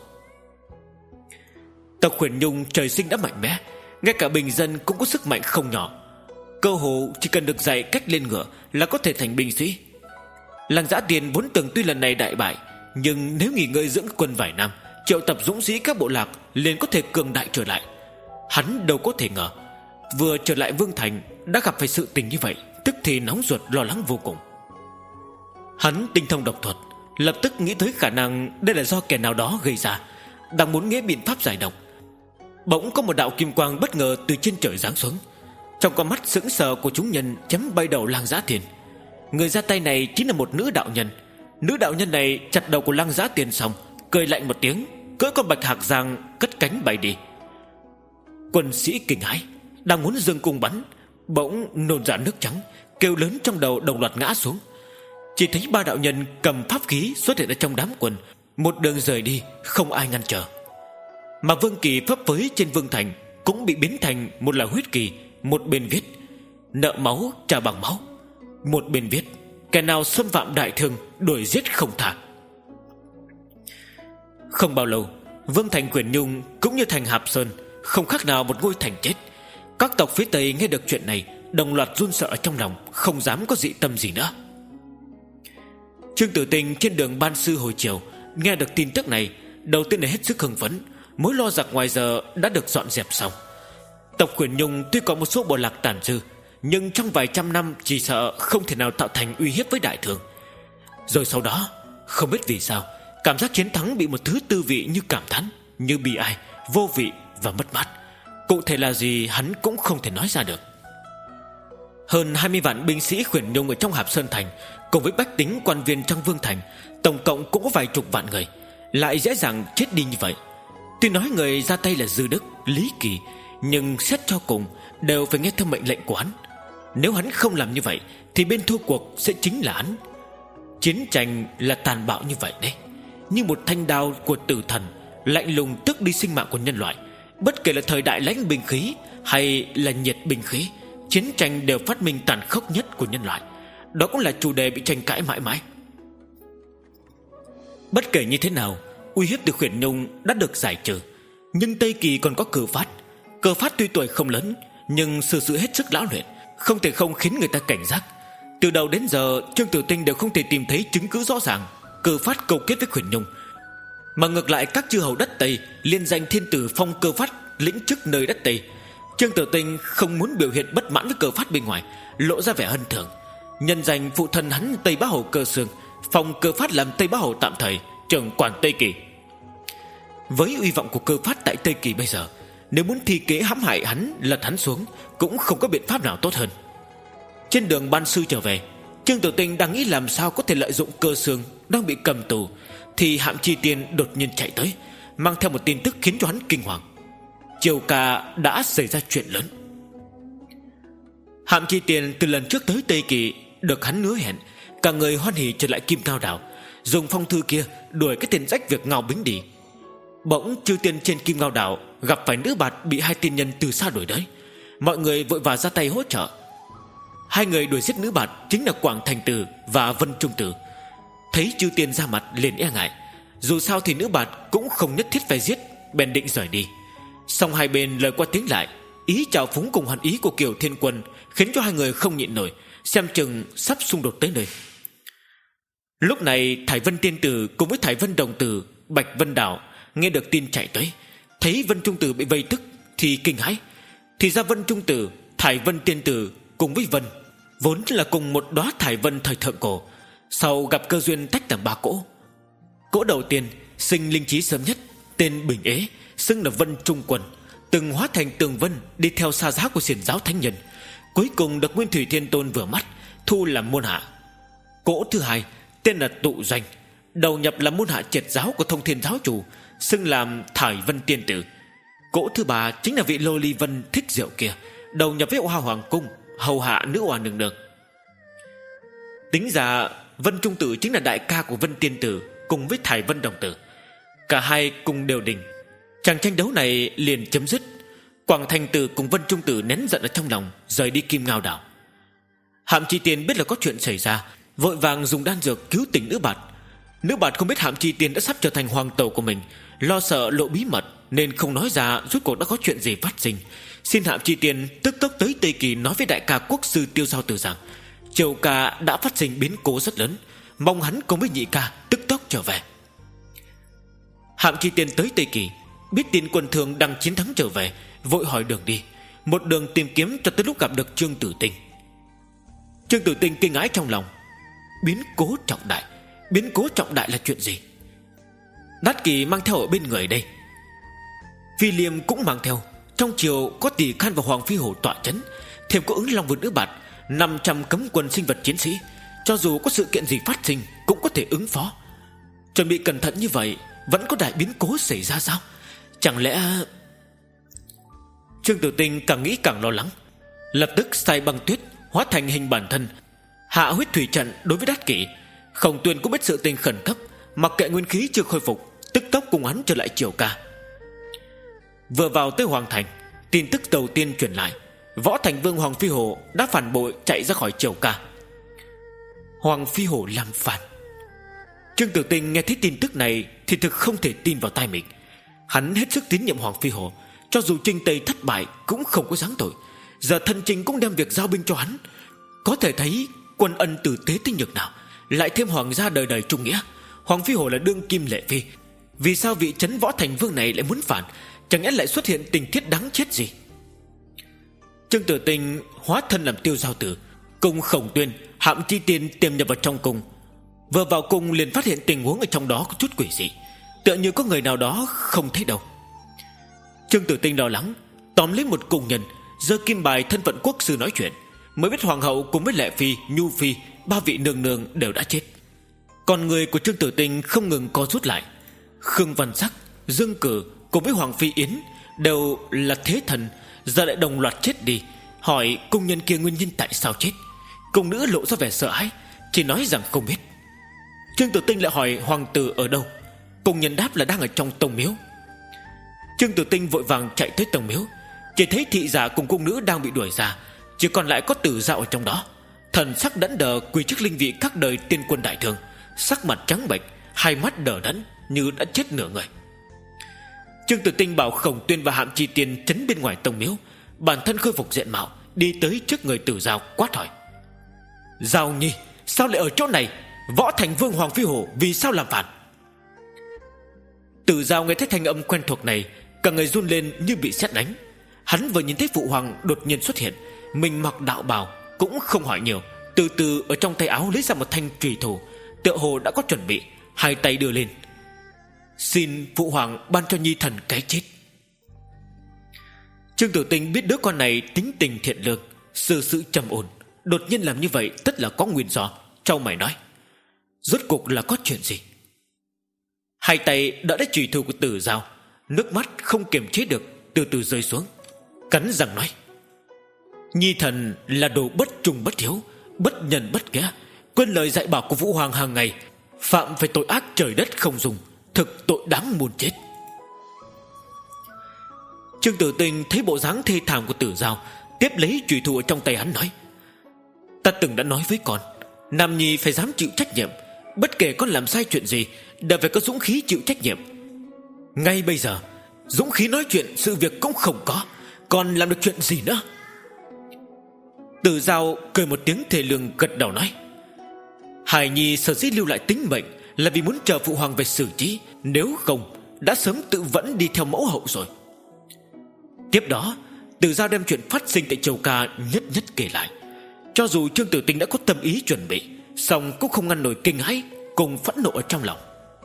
Tộc Huyền Nhung trời sinh đã mạnh mẽ, ngay cả bình dân cũng có sức mạnh không nhỏ. Cơ hồ chỉ cần được dạy cách lên ngựa là có thể thành binh sĩ. Lăng Dã Tiền vốn tưởng tuy lần này đại bại, nhưng nếu nghỉ ngơi dưỡng quân vài năm, triệu tập dũng sĩ các bộ lạc liền có thể cường đại trở lại. Hắn đâu có thể ngờ vừa trở lại Vương Thành đã gặp phải sự tình như vậy, tức thì nóng ruột lo lắng vô cùng. Hắn tinh thông độc thuật, lập tức nghĩ tới khả năng đây là do kẻ nào đó gây ra, đang muốn nghĩ biện pháp giải độc. Bỗng có một đạo kim quang bất ngờ từ trên trời giáng xuống. Trong con mắt sững sờ của chúng nhân chém bay đầu Lăng Dã Tiền. Người ra tay này chính là một nữ đạo nhân. Nữ đạo nhân này chặt đầu của Lăng Dã Tiền xong, cười lạnh một tiếng, cưỡi con bạch hạc giang cất cánh bay đi. Quân sĩ kinh hãi, đang muốn giương cung bắn, bỗng nôn ra nước trắng, kêu lớn trong đầu đồng loạt ngã xuống. Chỉ thấy ba đạo nhân cầm pháp khí xuất hiện ở trong đám quân, một đường rời đi, không ai ngăn trở. Mà vương kỳ phấp phới trên vương thành cũng bị biến thành một là huyết kỳ, một bên viết nợ máu trả bằng máu, một bên viết kẻ nào xâm phạm đại thương đuổi giết không tha. Không bao lâu, vương thành Huyền Nhung cũng như thành Hạp Sơn không khác nào một ngôi thành chết. Các tộc phía Tây nghe được chuyện này đồng loạt run sợ trong lòng, không dám có dị tâm gì nữa. Trương Tử Tinh trên đường ban sư hồi chiều nghe được tin tức này, đầu tiên là hết sức hưng phấn. Mối lo giặc ngoài giờ đã được dọn dẹp xong. Tộc Huyền Nhung tuy có một số bộ lạc tàn dư, nhưng trong vài trăm năm chỉ sợ không thể nào tạo thành uy hiếp với đại thương. Rồi sau đó, không biết vì sao, cảm giác chiến thắng bị một thứ tư vị như cảm thán, như bi ai, vô vị và mất mát. Cụ thể là gì hắn cũng không thể nói ra được. Hơn hai mươi vạn binh sĩ Huyền Nhung ở trong Hạp Sơn Thành, cùng với bách tính quan viên trong Vương Thành, tổng cộng cũng có vài chục vạn người, lại dễ dàng chết đi như vậy. Tuy nói người ra tay là Dư Đức, Lý Kỳ, nhưng xét cho cùng đều phải nghe theo mệnh lệnh của hắn. Nếu hắn không làm như vậy thì bên thua cuộc sẽ chính là hắn. Chiến tranh là tàn bạo như vậy đấy, như một thanh đao của tử thần, lạnh lùng tước đi sinh mạng của nhân loại. Bất kể là thời đại lãnh binh khí hay là nhiệt binh khí, chiến tranh đều phát minh tàn khốc nhất của nhân loại. Đó cũng là chủ đề bị tranh cãi mãi mãi. Bất kể như thế nào, uy hiếp từ Huyền Nhung đã được giải trừ. Nhưng Tây Kỳ còn có Cơ Phát. Cơ Phát tuy tuổi không lớn, nhưng sự sự hết sức lão luyện, không thể không khiến người ta cảnh giác. Từ đầu đến giờ, Trương Tử Tinh đều không thể tìm thấy chứng cứ rõ ràng Cơ Phát câu kết với Huyền Nhung. Mà ngược lại các chư hầu đất Tây liên danh thiên tử phong Cơ Phát lĩnh chức nơi đất Tây. Trương Tử Tinh không muốn biểu hiện bất mãn với Cơ Phát bên ngoài, lộ ra vẻ hân thưởng, nhân danh phụ thân hắn Tây Bá Hầu Cơ Xương, phong Cơ Phát làm Tây Bá Hầu tạm thời, trưởng quản Tây Kỳ. Với uy vọng của Cơ Phát tại Tây Kỳ bây giờ, nếu muốn thi kế hãm hại hắn, lật hắn xuống, cũng không có biện pháp nào tốt hơn. Trên đường ban sư trở về, Trương Tử Tinh đang nghĩ làm sao có thể lợi dụng Cơ Xương đang bị cầm tù, thì Hạm Chi Tiên đột nhiên chạy tới, mang theo một tin tức khiến cho hắn kinh hoàng. Triều ca đã xảy ra chuyện lớn. Hạm Chi Tiên từ lần trước tới Tây Kỳ được hắn hứa hẹn, cả người hoan hỉ trở lại Kim Ngao Đảo, dùng phong thư kia đuổi cái tên rách việc Ngao Bính đi. Bỗng chư tiên trên Kim Ngao Đảo gặp phải nữ bạt bị hai tiên nhân từ xa đuổi tới. Mọi người vội vàng ra tay hỗ trợ. Hai người đuổi giết nữ bạt chính là Quảng Thành Tử và Vân Trung Tử. Thấy chư tiên ra mặt liền e ngại, dù sao thì nữ bạt cũng không nhất thiết phải giết, bèn định rời đi. Song hai bên lời qua tiếng lại, ý chào phúng cùng hận ý của Kiều Thiên Quân khiến cho hai người không nhịn nổi, xem chừng sắp xung đột tới nơi. Lúc này Thải Vân Tiên Tử cùng với Thải Vân Đồng Tử, Bạch Vân Đảo nghe được tin chạy tới, thấy Vân Trung Tử bị vây tức thì kinh hãi. Thì ra Vân Trung Tử, Thải Vân Tiên Tử cùng với Vân vốn là cùng một đóa Thải Vân thời thượng cổ, sau gặp cơ duyên tách làm ba cỗ. Cỗ đầu tiên sinh linh trí sớm nhất, tên Bình Ế, xưng là Vân Trung Quân, từng hóa thành Tường Vân đi theo xa giá của xiển giáo thánh nhân, cuối cùng được Nguyên Thủy Thiên Tôn vừa mắt thu làm môn hạ. Cỗ thứ hai tên là Tụ Doanh, đầu nhập làm môn hạ triệt giáo của Thông Thiên giáo chủ, xưng làm Thải Vân Tiên Tử. Cỗ thứ ba chính là vị Lô Ly Vân thích rượu kia, đầu nhập với Hoa Hoàng cung, hầu hạ nữ oa nương nương. Tính ra Vân Trung Tử chính là đại ca của Vân Tiên Tử cùng với Thải Vân Đồng Tử, cả hai cùng đều đình. Chàng tranh đấu này liền chấm dứt. Quảng Thành Tử cùng Vân Trung Tử nén giận ở trong lòng, rời đi Kim Ngao đảo. Hạm Chi Tiên biết là có chuyện xảy ra, vội vàng dùng đan dược cứu tỉnh nữ bạt. Nữ bạt không biết Hạm Chi Tiên đã sắp trở thành hoàng tẩu của mình, lo sợ lộ bí mật nên không nói ra rốt cuộc đã có chuyện gì phát sinh. Xin Hạm Chi Tiên tức tốc tới Tây Kỳ nói với đại ca quốc sư Tiêu Giao Tử rằng Triều ca đã phát sinh biến cố rất lớn, mong hắn cùng với nhị ca tức tốc trở về. Hạm Chi Tiên tới Tây Kỳ, biết tin quân Thương đang chiến thắng trở về, vội hỏi đường đi, một đường tìm kiếm cho tới lúc gặp được Trương Tử Tinh. Trương Tử Tinh kinh ngãi trong lòng. Biến cố trọng đại? Biến cố trọng đại là chuyện gì? Đát Kỷ mang theo ở bên người đây, Phi Liêm cũng mang theo. Trong triều có Tỷ Khan và Hoàng Phi Hổ tọa chấn, thêm có ứng Long Vương Nữ Bạt, năm trăm cấm quân sinh vật chiến sĩ. Cho dù có sự kiện gì phát sinh cũng có thể ứng phó. Chuẩn bị cẩn thận như vậy, vẫn có đại biến cố xảy ra sao? Chẳng lẽ... Trương Tử Tinh càng nghĩ càng lo lắng, lập tức sai băng tuyết hóa thành hình bản thân, hạ huyết thủy trận đối với Đát Kỷ. Khổng Tuyên cũng biết sự tình khẩn cấp, mặc kệ nguyên khí chưa khôi phục, tức tốc cùng hắn trở lại Triều ca. Vừa vào tới Hoàng Thành, tin tức đầu tiên truyền lại, Võ Thành Vương Hoàng Phi Hổ đã phản bội chạy ra khỏi Triều ca. Hoàng Phi Hổ làm phản? Trương Tử Tinh nghe thấy tin tức này thì thực không thể tin vào tai mình. Hắn hết sức tín nhiệm Hoàng Phi Hổ, cho dù Trinh Tây thất bại cũng không có giáng tội. Giờ thân Trinh cũng đem việc giao binh cho hắn, có thể thấy quân ân tử tế tinh nhược nào. Lại thêm hoàng gia đời đời trung nghĩa, Hoàng Phi Hổ là đương kim lệ phi, vì sao vị trấn Võ Thành Vương này lại muốn phản? Chẳng lẽ lại xuất hiện tình tiết đáng chết gì? Trương Tử Tinh hóa thân làm Tiêu Giao Tử, cùng Khổng Tuyên, Hạm Chi Tiên tiềm nhập vào trong cung. Vừa vào cung liền phát hiện tình huống ở trong đó có chút quỷ dị, tựa như có người nào đó không thấy đâu. Trương Tử Tinh lo lắng, tóm lấy một cung nhân, giơ kim bài thân phận quốc sư nói chuyện, mới biết hoàng hậu cùng với Lệ Phi, Nhu Phi, ba vị nương nương đều đã chết. Còn người của Trương Tử Tinh không ngừng co rút lại. Khương Văn Sắc, Dương Cử cùng với Hoàng Phi Yến đều là thế thần, giờ lại đồng loạt chết đi. Hỏi cung nhân kia nguyên nhân tại sao chết, cung nữ lộ ra vẻ sợ hãi, chỉ nói rằng không biết. Trương Tử Tinh lại hỏi hoàng tử ở đâu, cung nhân đáp là đang ở trong tông miếu. Trương Tử Tinh vội vàng chạy tới tông miếu, chỉ thấy thị giả cùng cung nữ đang bị đuổi ra, chỉ còn lại có Tử Giao ở trong đó. Thần sắc đẫn đờ quỳ trước linh vị các đời tiên quân đại thương, sắc mặt trắng bệch, hai mắt đờ đẫn như đã chết nửa người. Trương Tử Tinh bảo Khổng Tuyên và Hạm Chi Tiên trấn bên ngoài tông miếu, bản thân khôi phục diện mạo, đi tới trước người Tử Giao quát hỏi: Giao Nhi, sao lại ở chỗ này? Võ Thành Vương Hoàng Phi Hổ vì sao làm phản? Tử Giao nghe thấy thanh âm quen thuộc này, cả người run lên như bị sét đánh. Hắn vừa nhìn thấy phụ hoàng đột nhiên xuất hiện, mình mặc đạo bào, cũng không hỏi nhiều, từ từ ở trong tay áo lấy ra một thanh chùy thủ, tựa hồ đã có chuẩn bị, hai tay đưa lên: Xin phụ hoàng ban cho nhi thần cái chết. Trương Tử Tinh biết đứa con này tính tình thiện lương, xử sự trầm ổn, đột nhiên làm như vậy tất là có nguyên do. Trao mày nói: Rốt cuộc là có chuyện gì? Hai tay đỡ lấy chùy thủ của Tử Giao, nước mắt không kiềm chế được từ từ rơi xuống, cắn răng nói: Nhi thần là đồ bất trung bất hiếu, bất nhân bất nghĩa, quên lời dạy bảo của Vũ Hoàng hàng ngày, phạm phải tội ác trời đất không dung, thực tội đáng muôn chết. Trương Tử Tinh thấy bộ dáng thê thảm của Tử Giao, tiếp lấy chùy thủ ở trong tay hắn nói: Ta từng đã nói với con, nam nhi phải dám chịu trách nhiệm, bất kể con làm sai chuyện gì đều phải có dũng khí chịu trách nhiệm. Ngay bây giờ dũng khí nói chuyện sự việc cũng không có, còn làm được chuyện gì nữa? Tử Giao cười một tiếng thề lương, gật đầu nói: Hải nhi sở dĩ lưu lại tính mệnh là vì muốn chờ phụ hoàng về xử trí, nếu không đã sớm tự vẫn đi theo mẫu hậu rồi. Tiếp đó Tử Giao đem chuyện phát sinh tại Triều ca nhất nhất kể lại. Cho dù Trương Tử Tinh đã có tâm ý chuẩn bị, song cũng không ngăn nổi kinh hãi cùng phẫn nộ ở trong lòng.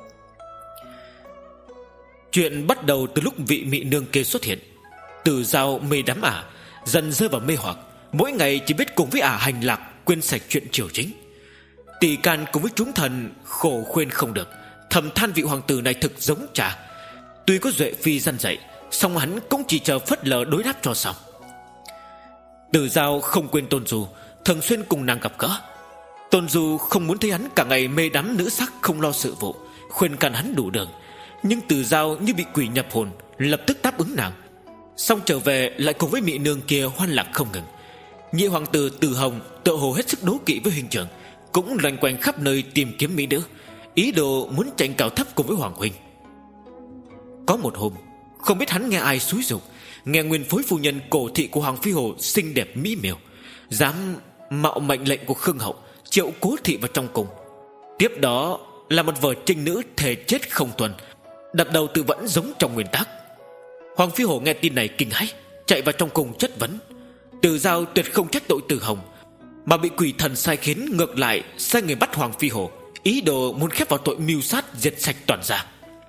Chuyện bắt đầu từ lúc vị mỹ nương kia xuất hiện. Tử Giao mê đắm ả, dần rơi vào mê hoặc, mỗi ngày chỉ biết cùng với ả hành lạc, quên sạch chuyện triều chính. Tỷ Can cùng với chúng thần khổ khuyên không được, thầm than vị hoàng tử này thực giống cha. Tuy có Duệ Phi dân dạy, song hắn cũng chỉ chờ phớt lờ đối đáp cho xong. Tử Giao không quên Tôn Du, thường xuyên cùng nàng gặp gỡ. Tôn Du không muốn thấy hắn cả ngày mê đắm nữ sắc, không lo sự vụ, khuyên can hắn đủ đường. Nhưng Tử Giao như bị quỷ nhập hồn, lập tức đáp ứng nàng. Xong trở về lại cùng với Mị nương kia hoan lạc không ngừng. Nhị hoàng tử Từ Hồng tựa hồ hết sức đố kỵ với huynh trưởng, cũng loanh quanh khắp nơi tìm kiếm mỹ nữ, ý đồ muốn tranh cao thấp cùng với hoàng huynh. Có một hôm, không biết hắn nghe ai xúi giục, nghe nguyên phối phu nhân cổ thị của Hoàng Phi Hồ xinh đẹp mỹ miều, dám mạo mệnh lệnh của Khương hậu triệu Cố thị vào trong cung. Tiếp đó là một vở trinh nữ thề chết không tuân, đập đầu tự vẫn giống trong nguyên tắc. Hoàng Phi Hồ nghe tin này kinh hãi, chạy vào trong cung chất vấn. Từ Giao tuyệt không trách tội Từ Hồng, mà bị quỷ thần sai khiến, ngược lại sai người bắt Hoàng Phi Hồ, ý đồ muốn khép vào tội mưu sát diệt sạch toàn gia.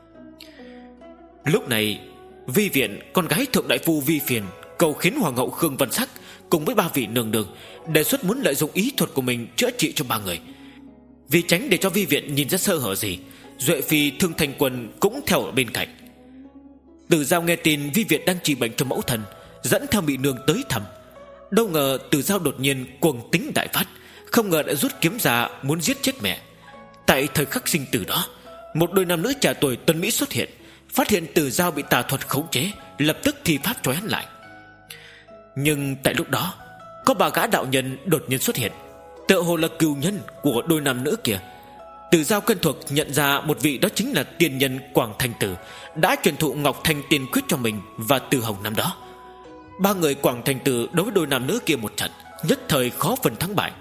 Lúc này Vi Viện, con gái thượng đại phu Vi Phiền, cầu khiến hoàng hậu Khương Văn Sắc cùng với ba vị nương nương đề xuất muốn lợi dụng ý thuật của mình chữa trị cho ba người. Vì tránh để cho Vi Viện nhìn ra sơ hở gì, Duệ Phi Thương Thành Quân cũng theo ở bên cạnh. Từ Giao nghe tin Vi Viện đang trị bệnh cho mẫu thân, dẫn theo Mị nương tới thăm. Đâu ngờ Từ Giao đột nhiên cuồng tính đại phát, không ngờ đã rút kiếm ra muốn giết chết mẹ. Tại thời khắc sinh tử đó, một đôi nam nữ trẻ tuổi tuấn mỹ xuất hiện, phát hiện Từ Giao bị tà thuật khống chế, lập tức thi pháp trói hắn lại. Nhưng tại lúc đó, có ba gã đạo nhân đột nhiên xuất hiện, tựa hồ là cừu nhân của đôi nam nữ kia. Từ Giao quen thuộc nhận ra một vị đó chính là tiên nhân Quảng Thành Tử, đã truyền thụ Ngọc Thanh Tiên Quyết cho mình và Từ Hồng năm đó. Ba người Quảng Thành Tử đối với đôi nam nữ kia một trận, nhất thời khó phần thắng bại.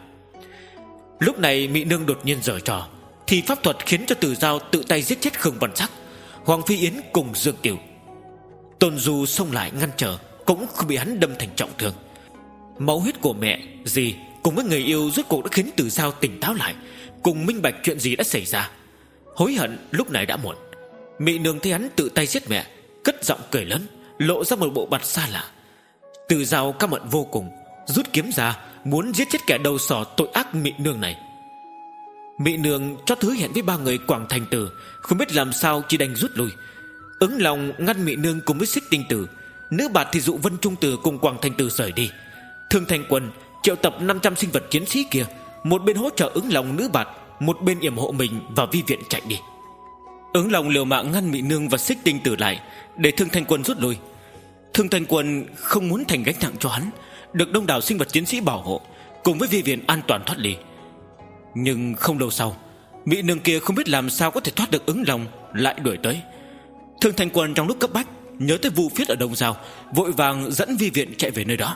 Lúc này Mị nương đột nhiên giở trò, thì pháp thuật khiến cho Từ Giao tự tay giết chết Khương Văn Sắc, Hoàng Phi Yến cùng Dương Kiều. Tôn Du xông lại ngăn trở, cũng không bị hắn đâm thành trọng thương. Máu huyết của mẹ, dì cùng với người yêu rốt cuộc đã khiến Từ Giao tỉnh táo lại, cùng minh bạch chuyện gì đã xảy ra. Hối hận lúc này đã muộn. Mị nương thấy hắn tự tay giết mẹ, cất giọng cười lớn, lộ ra một bộ mặt xa lạ. Từ Giao căm hận vô cùng, rút kiếm ra muốn giết chết kẻ đầu sỏ tội ác Mị nương này. Mị nương cho hứa hẹn với ba người Quảng Thành Tử, không biết làm sao chỉ đành rút lui. Ứng Long ngăn Mị nương cùng với Xích Tinh Tử, Nữ Bạt thì dụ Vân Trung Tử cùng Quảng Thành Tử rời đi. Thương Thành Quân triệu tập năm trăm sinh vật chiến sĩ kia, một bên hỗ trợ Ứng Long Nữ Bạt, một bên yểm hộ mình và Vi Viện chạy đi. Ứng Long liều mạng ngăn Mị nương và Xích Tinh Tử lại, để Thương Thành Quân rút lui. Thương Thành Quân không muốn thành gánh nặng cho hắn, được đông đảo sinh vật chiến sĩ bảo hộ, cùng với Vi Viện an toàn thoát ly. Nhưng không lâu sau, Mị nương kia không biết làm sao có thể thoát được Ứng Long, lại đuổi tới. Thương Thành Quân trong lúc cấp bách nhớ tới Vu Phiết ở Đông Giao, vội vàng dẫn Vi Viện chạy về nơi đó.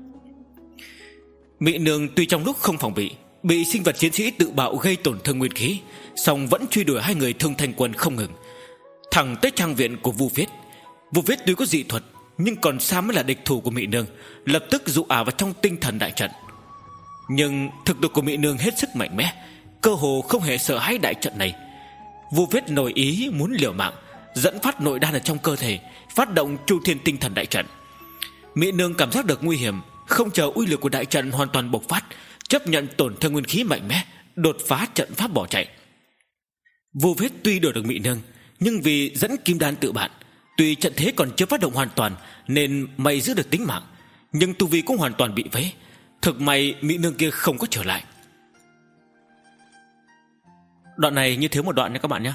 Mị nương tuy trong lúc không phòng bị, bị sinh vật chiến sĩ tự bạo gây tổn thương nguyên khí, song vẫn truy đuổi hai người Thương Thành Quân không ngừng, thẳng tới trang viện của Vu Phiết. Vu Phiết tuy có dị thuật, nhưng còn xa mới là địch thủ của Mị nương, lập tức dụ ả vào trong tinh thần đại trận. Nhưng thực lực của Mị nương hết sức mạnh mẽ, cơ hồ không hề sợ hãi đại trận này. Vu Phiết nổi ý muốn liều mạng, dẫn phát nội đan ở trong cơ thể, phát động Chu Thiên tinh thần đại trận. Mị nương cảm giác được nguy hiểm, không chờ uy lực của đại trận hoàn toàn bộc phát, chấp nhận tổn thương nguyên khí mạnh mẽ, đột phá trận pháp bỏ chạy. Vu Phiết tuy đuổi được Mị nương, nhưng vì dẫn kim đan tự bạn, tuy trận thế còn chưa phát động hoàn toàn nên may giữ được tính mạng, nhưng tu vi cũng hoàn toàn bị vế. Thực may Mị nương kia không có trở lại. Đoạn này như thiếu một đoạn nha các bạn nhé.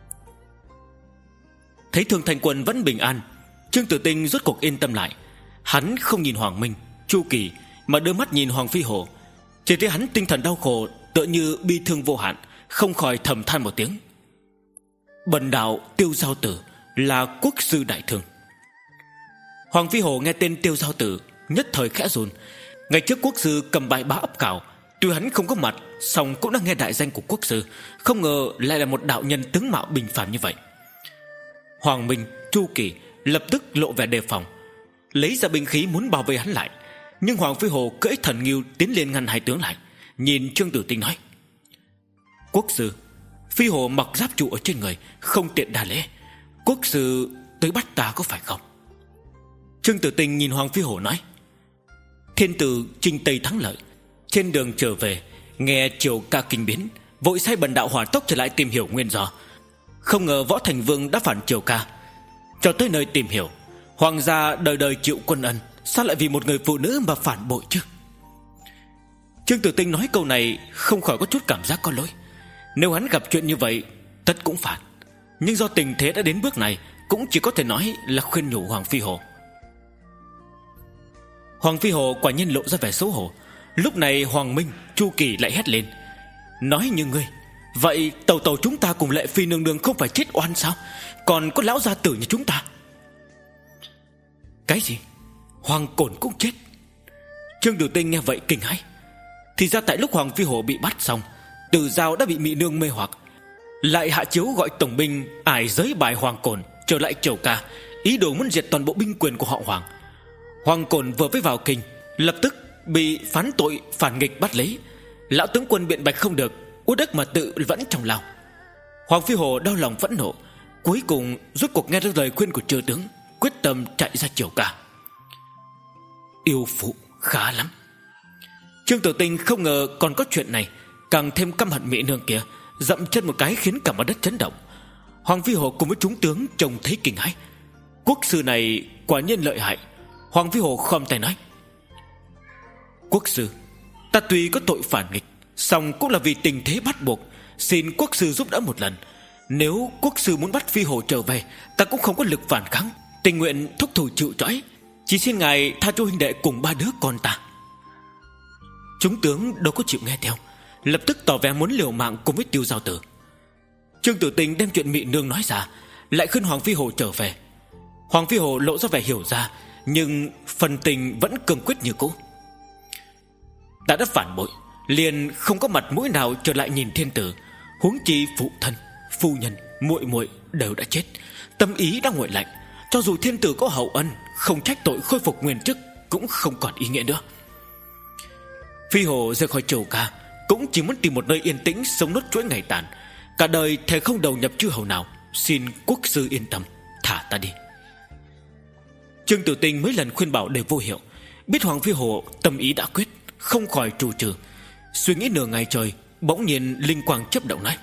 Thấy Thương Thành Quân vẫn bình an, Trương Tử Tinh rốt cuộc yên tâm lại. Hắn không nhìn Hoàng Minh, Chu Kỳ, mà đưa mắt nhìn Hoàng Phi Hồ. Chỉ thấy hắn tinh thần đau khổ, tựa như bi thương vô hạn, không khỏi thầm than một tiếng: bần đạo Tiêu Giao Tử là quốc sư đại thương. Hoàng Phi Hồ nghe tên Tiêu Giao Tử, nhất thời khẽ run. Ngày trước quốc sư cầm bài bá ấp cào, tuy hắn không có mặt, song cũng đã nghe đại danh của quốc sư, không ngờ lại là một đạo nhân tướng mạo bình phàm như vậy. Hoàng Minh, Chu Kỳ lập tức lộ vẻ đề phòng, lấy ra binh khí muốn bảo vệ hắn lại. Nhưng Hoàng Phi Hồ cưỡi thần ngưu tiến lên ngăn hai tướng lại, nhìn Trương Tử Tinh nói: quốc sư, Phi Hồ mặc giáp trụ ở trên người, không tiện đa lễ, quốc sư tới bắt ta có phải không? Trương Tử Tinh nhìn Hoàng Phi Hồ nói: thiên tử chinh tây thắng lợi, trên đường trở về nghe triều ca kinh biến, vội sai bần đạo hỏa tốc trở lại tìm hiểu nguyên do. Không ngờ Võ Thành Vương đã phản triều ca. Cho tới nơi tìm hiểu, hoàng gia đời đời chịu quân ân, sao lại vì một người phụ nữ mà phản bội chứ? Trương Tử Tinh nói câu này không khỏi có chút cảm giác có lỗi. Nếu hắn gặp chuyện như vậy, tất cũng phản. Nhưng do tình thế đã đến bước này, cũng chỉ có thể nói là khuyên nhủ Hoàng Phi Hồ: Hoàng Phi Hồ quả nhiên lộ ra vẻ xấu hổ. Lúc này Hoàng Minh, Chu Kỳ lại hét lên: nói như ngươi, vậy tàu tàu chúng ta cùng Lệ Phi nương nương không phải chết oan sao? Còn có lão gia tử như chúng ta. Cái gì? Hoàng Cổn cũng chết? Trương Tử Tinh nghe vậy kinh hãi. Thì ra tại lúc Hoàng Phi Hồ bị bắt xong, Từ Giao đã bị Mị Nương mê hoặc, lại hạ chiếu gọi tổng binh ải giới bài Hoàng Cổn trở lại Triều Ca, ý đồ muốn diệt toàn bộ binh quyền của họ Hoàng. Hoàng Cổn vừa mới vào kinh, lập tức bị phán tội phản nghịch bắt lấy. Lão tướng quân biện bạch không được, uất ức mà tự vẫn trong lòng. Hoàng Phi Hồ đau lòng phẫn nộ, cuối cùng rốt cuộc nghe ra lời khuyên của chư tướng, quyết tâm chạy ra Triều Ca. Yêu phụ khá lắm. Trương Tử Tinh không ngờ còn có chuyện này, càng thêm căm hận Mỹ nương kia, dậm chân một cái khiến cả mặt đất chấn động. Hoàng Phi Hồ cùng với chúng tướng trông thấy kinh hãi. Quốc sư này quả nhiên lợi hại. Hoàng Phi Hồ khom tay nói: quốc sư, ta tuy có tội phản nghịch, song cũng là vì tình thế bắt buộc, xin quốc sư giúp đỡ một lần. Nếu quốc sư muốn bắt Phi Hồ trở về, ta cũng không có lực phản kháng, tình nguyện thúc thủ chịu trói. Chỉ xin ngài tha cho huynh đệ cùng ba đứa con ta. Chúng tướng đâu có chịu nghe theo, lập tức tỏ vẻ muốn liều mạng cùng với Tiêu Giao Tử. Trương Tử Tinh đem chuyện Mị nương nói ra, lại khuyên Hoàng Phi Hồ trở về. Hoàng Phi Hồ lộ ra vẻ hiểu ra, nhưng phần tình vẫn cương quyết như cũ. Ta đã phản bội, liền không có mặt mũi nào trở lại nhìn thiên tử. Huống chi phụ thân, phu nhân, muội muội đều đã chết, tâm ý đã nguội lạnh. Cho dù thiên tử có hậu ân, không trách tội khôi phục nguyên chức cũng không còn ý nghĩa nữa. Phi Hồ rời khỏi Triều Ca cũng chỉ muốn tìm một nơi yên tĩnh sống nốt chuỗi ngày tàn. Cả đời thề không đầu nhập chư hầu nào. Xin quốc sư yên tâm, thả ta đi. Trương Tử Tinh mấy lần khuyên bảo đều vô hiệu. Biết Hoàng Phi Hồ tâm ý đã quyết, không khỏi trù trừ. Suy nghĩ nửa ngày trời, bỗng nhiên linh quang chớp động nói: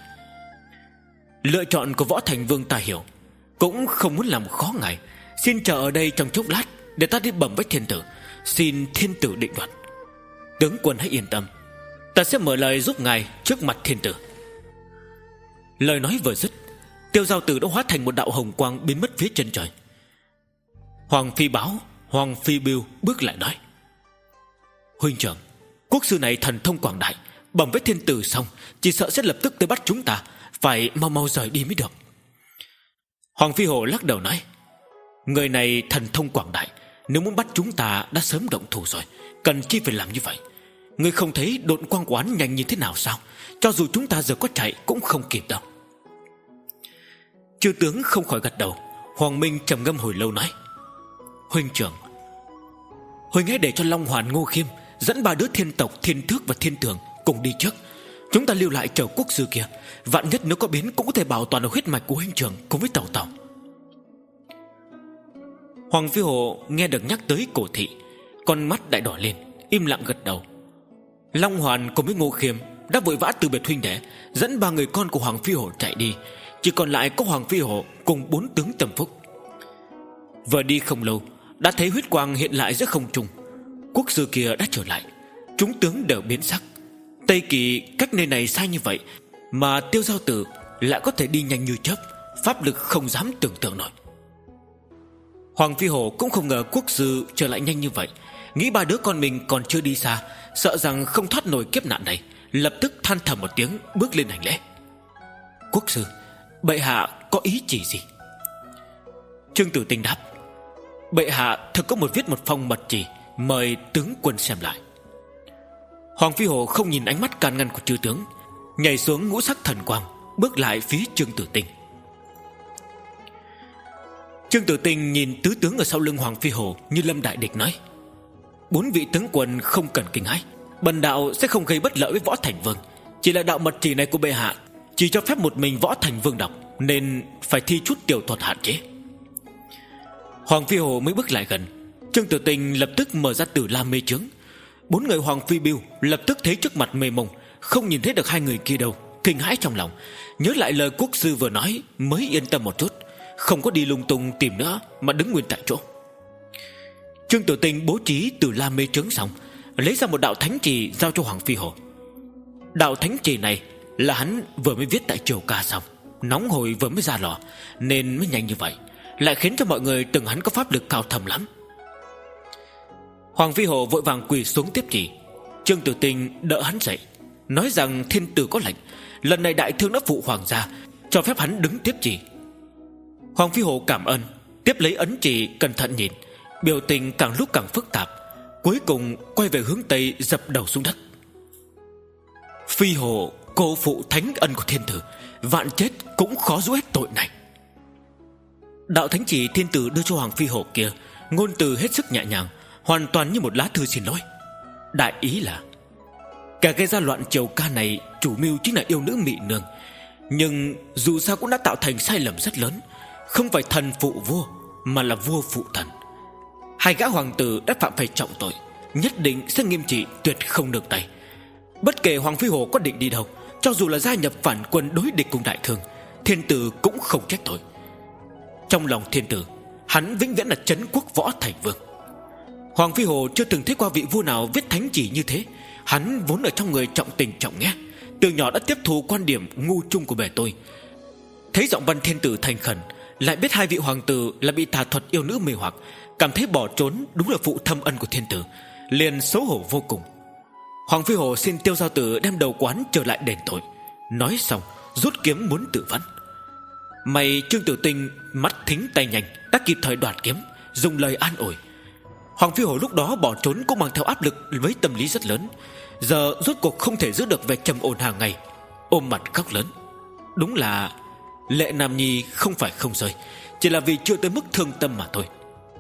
lựa chọn của Võ Thành Vương ta hiểu, cũng không muốn làm khó ngài. Xin chờ ở đây trong chốc lát, để ta đi bẩm với thiên tử, xin thiên tử định đoạt. Tướng quân hãy yên tâm, ta sẽ mở lời giúp ngài trước mặt thiên tử. Lời nói vừa dứt, Tiêu Giao Tử đã hóa thành một đạo hồng quang biến mất phía chân trời. Hoàng Phi Báo, Hoàng Phi Biêu bước lại nói: huynh trưởng, quốc sư này thần thông quảng đại, bẩm với thiên tử xong chỉ sợ sẽ lập tức tới bắt chúng ta, phải mau mau rời đi mới được. Hoàng Phi Hồ lắc đầu nói: người này thần thông quảng đại, nếu muốn bắt chúng ta đã sớm động thủ rồi, cần chi phải làm như vậy. Ngươi không thấy độn quang quán nhanh như thế nào sao? Cho dù chúng ta giờ có chạy cũng không kịp đâu. Chư tướng không khỏi gật đầu. Hoàng Minh trầm ngâm hồi lâu nói: huynh trưởng, huynh hãy để cho Long Hoàn, Ngô Khiêm dẫn ba đứa thiên tộc Thiên Thước và Thiên Tường cùng đi trước. Chúng ta lưu lại chờ quốc sư kia, vạn nhất nếu có biến cũng có thể bảo toàn được huyết mạch của huynh trưởng cùng với Tàu Tàu. Hoàng Phi Hồ nghe được nhắc tới Cổ Thị, con mắt đại đỏ lên, im lặng gật đầu. Long Hoàn cùng với Ngô Khiêm đã vội vã từ biệt huynh đệ, dẫn ba người con của Hoàng Phi Hồ chạy đi. Chỉ còn lại có Hoàng Phi Hồ cùng bốn tướng tâm phúc. Vừa đi không lâu, đã thấy huyết quang hiện lại giữa không trung. Quốc sư kia đã trở lại. Chúng tướng đều biến sắc. Tây Kỳ cách nơi này xa như vậy, mà Tiêu Giao Tử lại có thể đi nhanh như chớp, pháp lực không dám tưởng tượng nổi. Hoàng Phi Hồ cũng không ngờ quốc sư trở lại nhanh như vậy, nghĩ ba đứa con mình còn chưa đi xa, sợ rằng không thoát nổi kiếp nạn này, lập tức than thầm một tiếng, bước lên hành lễ. Quốc sư, bệ hạ có ý chỉ gì? Trương Tử Tinh đáp: bệ hạ thực có một viết một phong mật chỉ, mời tướng quân xem lại. Hoàng Phi Hồ không nhìn ánh mắt can ngăn của chư tướng, nhảy xuống ngũ sắc thần quang, bước lại phía Trương Tử Tinh. Trương Tử Tinh nhìn tứ tướng ở sau lưng Hoàng Phi Hồ như lâm đại địch nói: bốn vị tướng quân không cần kinh hãi, bần đạo sẽ không gây bất lợi với Võ Thành Vương. Chỉ là đạo mật chỉ này của bệ hạ chỉ cho phép một mình Võ Thành Vương đọc, nên phải thi chút tiểu thuật hạn chế. Hoàng Phi Hồ mới bước lại gần, Trương Tử Tinh lập tức mở ra Tử La mê chướng. Bốn người Hoàng Phi Biêu lập tức thấy trước mặt mê mông, không nhìn thấy được hai người kia đâu, kinh hãi trong lòng, nhớ lại lời quốc sư vừa nói mới yên tâm một chút, không có đi lung tung tìm nữa mà đứng nguyên tại chỗ. Trương Tử Tinh bố trí Tử La mê chướng xong, lấy ra một đạo thánh chỉ giao cho Hoàng Phi Hồ. Đạo thánh chỉ này là hắn vừa mới viết tại Triều Ca xong, nóng hổi vừa mới ra lò, nên mới nhanh như vậy, lại khiến cho mọi người tưởng hắn có pháp lực cao thầm lắm. Hoàng Phi Hổ vội vàng quỳ xuống tiếp chỉ. Trương Tử Tinh đỡ hắn dậy, nói rằng thiên tử có lệnh, lần này đại thương đã phụ hoàng gia, cho phép hắn đứng tiếp chỉ. Hoàng Phi Hổ cảm ơn, tiếp lấy ấn chỉ cẩn thận nhìn, biểu tình càng lúc càng phức tạp, cuối cùng quay về hướng tây dập đầu xuống đất. Phi Hổ cô phụ thánh ân của thiên tử, vạn chết cũng khó rũ hết tội này. Đạo thánh chỉ thiên tử đưa cho Hoàng Phi Hổ kia, ngôn từ hết sức nhẹ nhàng, hoàn toàn như một lá thư xin lỗi. Đại ý là kẻ gây ra loạn triều ca này chủ mưu chính là yêu nữ Mị Nương, nhưng dù sao cũng đã tạo thành sai lầm rất lớn. Không phải thần phụ vua, mà là vua phụ thần. Hai gã hoàng tử đã phạm phải trọng tội, nhất định sẽ nghiêm trị, tuyệt không được tay. Bất kể Hoàng Phi Hổ có định đi đâu, cho dù là gia nhập phản quân đối địch cùng đại thương, thiên tử cũng không trách tội. Trong lòng thiên tử, hắn vĩnh viễn là trấn quốc võ thành vương. Hoàng Phi Hổ chưa từng thấy qua vị vua nào viết thánh chỉ như thế. Hắn vốn ở trong người trọng tình trọng nghĩa, từ nhỏ đã tiếp thu quan điểm ngu chung của bề tôi. Thấy giọng văn thiên tử thành khẩn, lại biết hai vị hoàng tử là bị tà thuật yêu nữ mê hoặc, cảm thấy bỏ trốn đúng là phụ thâm ân của thiên tử, liền xấu hổ vô cùng. Hoàng Phi Hổ xin Tiêu Giao Tử đem đầu quán trở lại đền tội. Nói xong rút kiếm muốn tự vẫn. May Trương Tử Tinh mắt thính tay nhanh, đã kịp thời đoạt kiếm, dùng lời an ủi. Hoàng Phi Hổ lúc đó bỏ trốn cũng mang theo áp lực với tâm lý rất lớn, giờ rốt cuộc không thể giữ được vẻ trầm ổn hàng ngày, ôm mặt khóc lớn. Đúng là lệ nam nhi không phải không rơi, chỉ là vì chưa tới mức thương tâm mà thôi.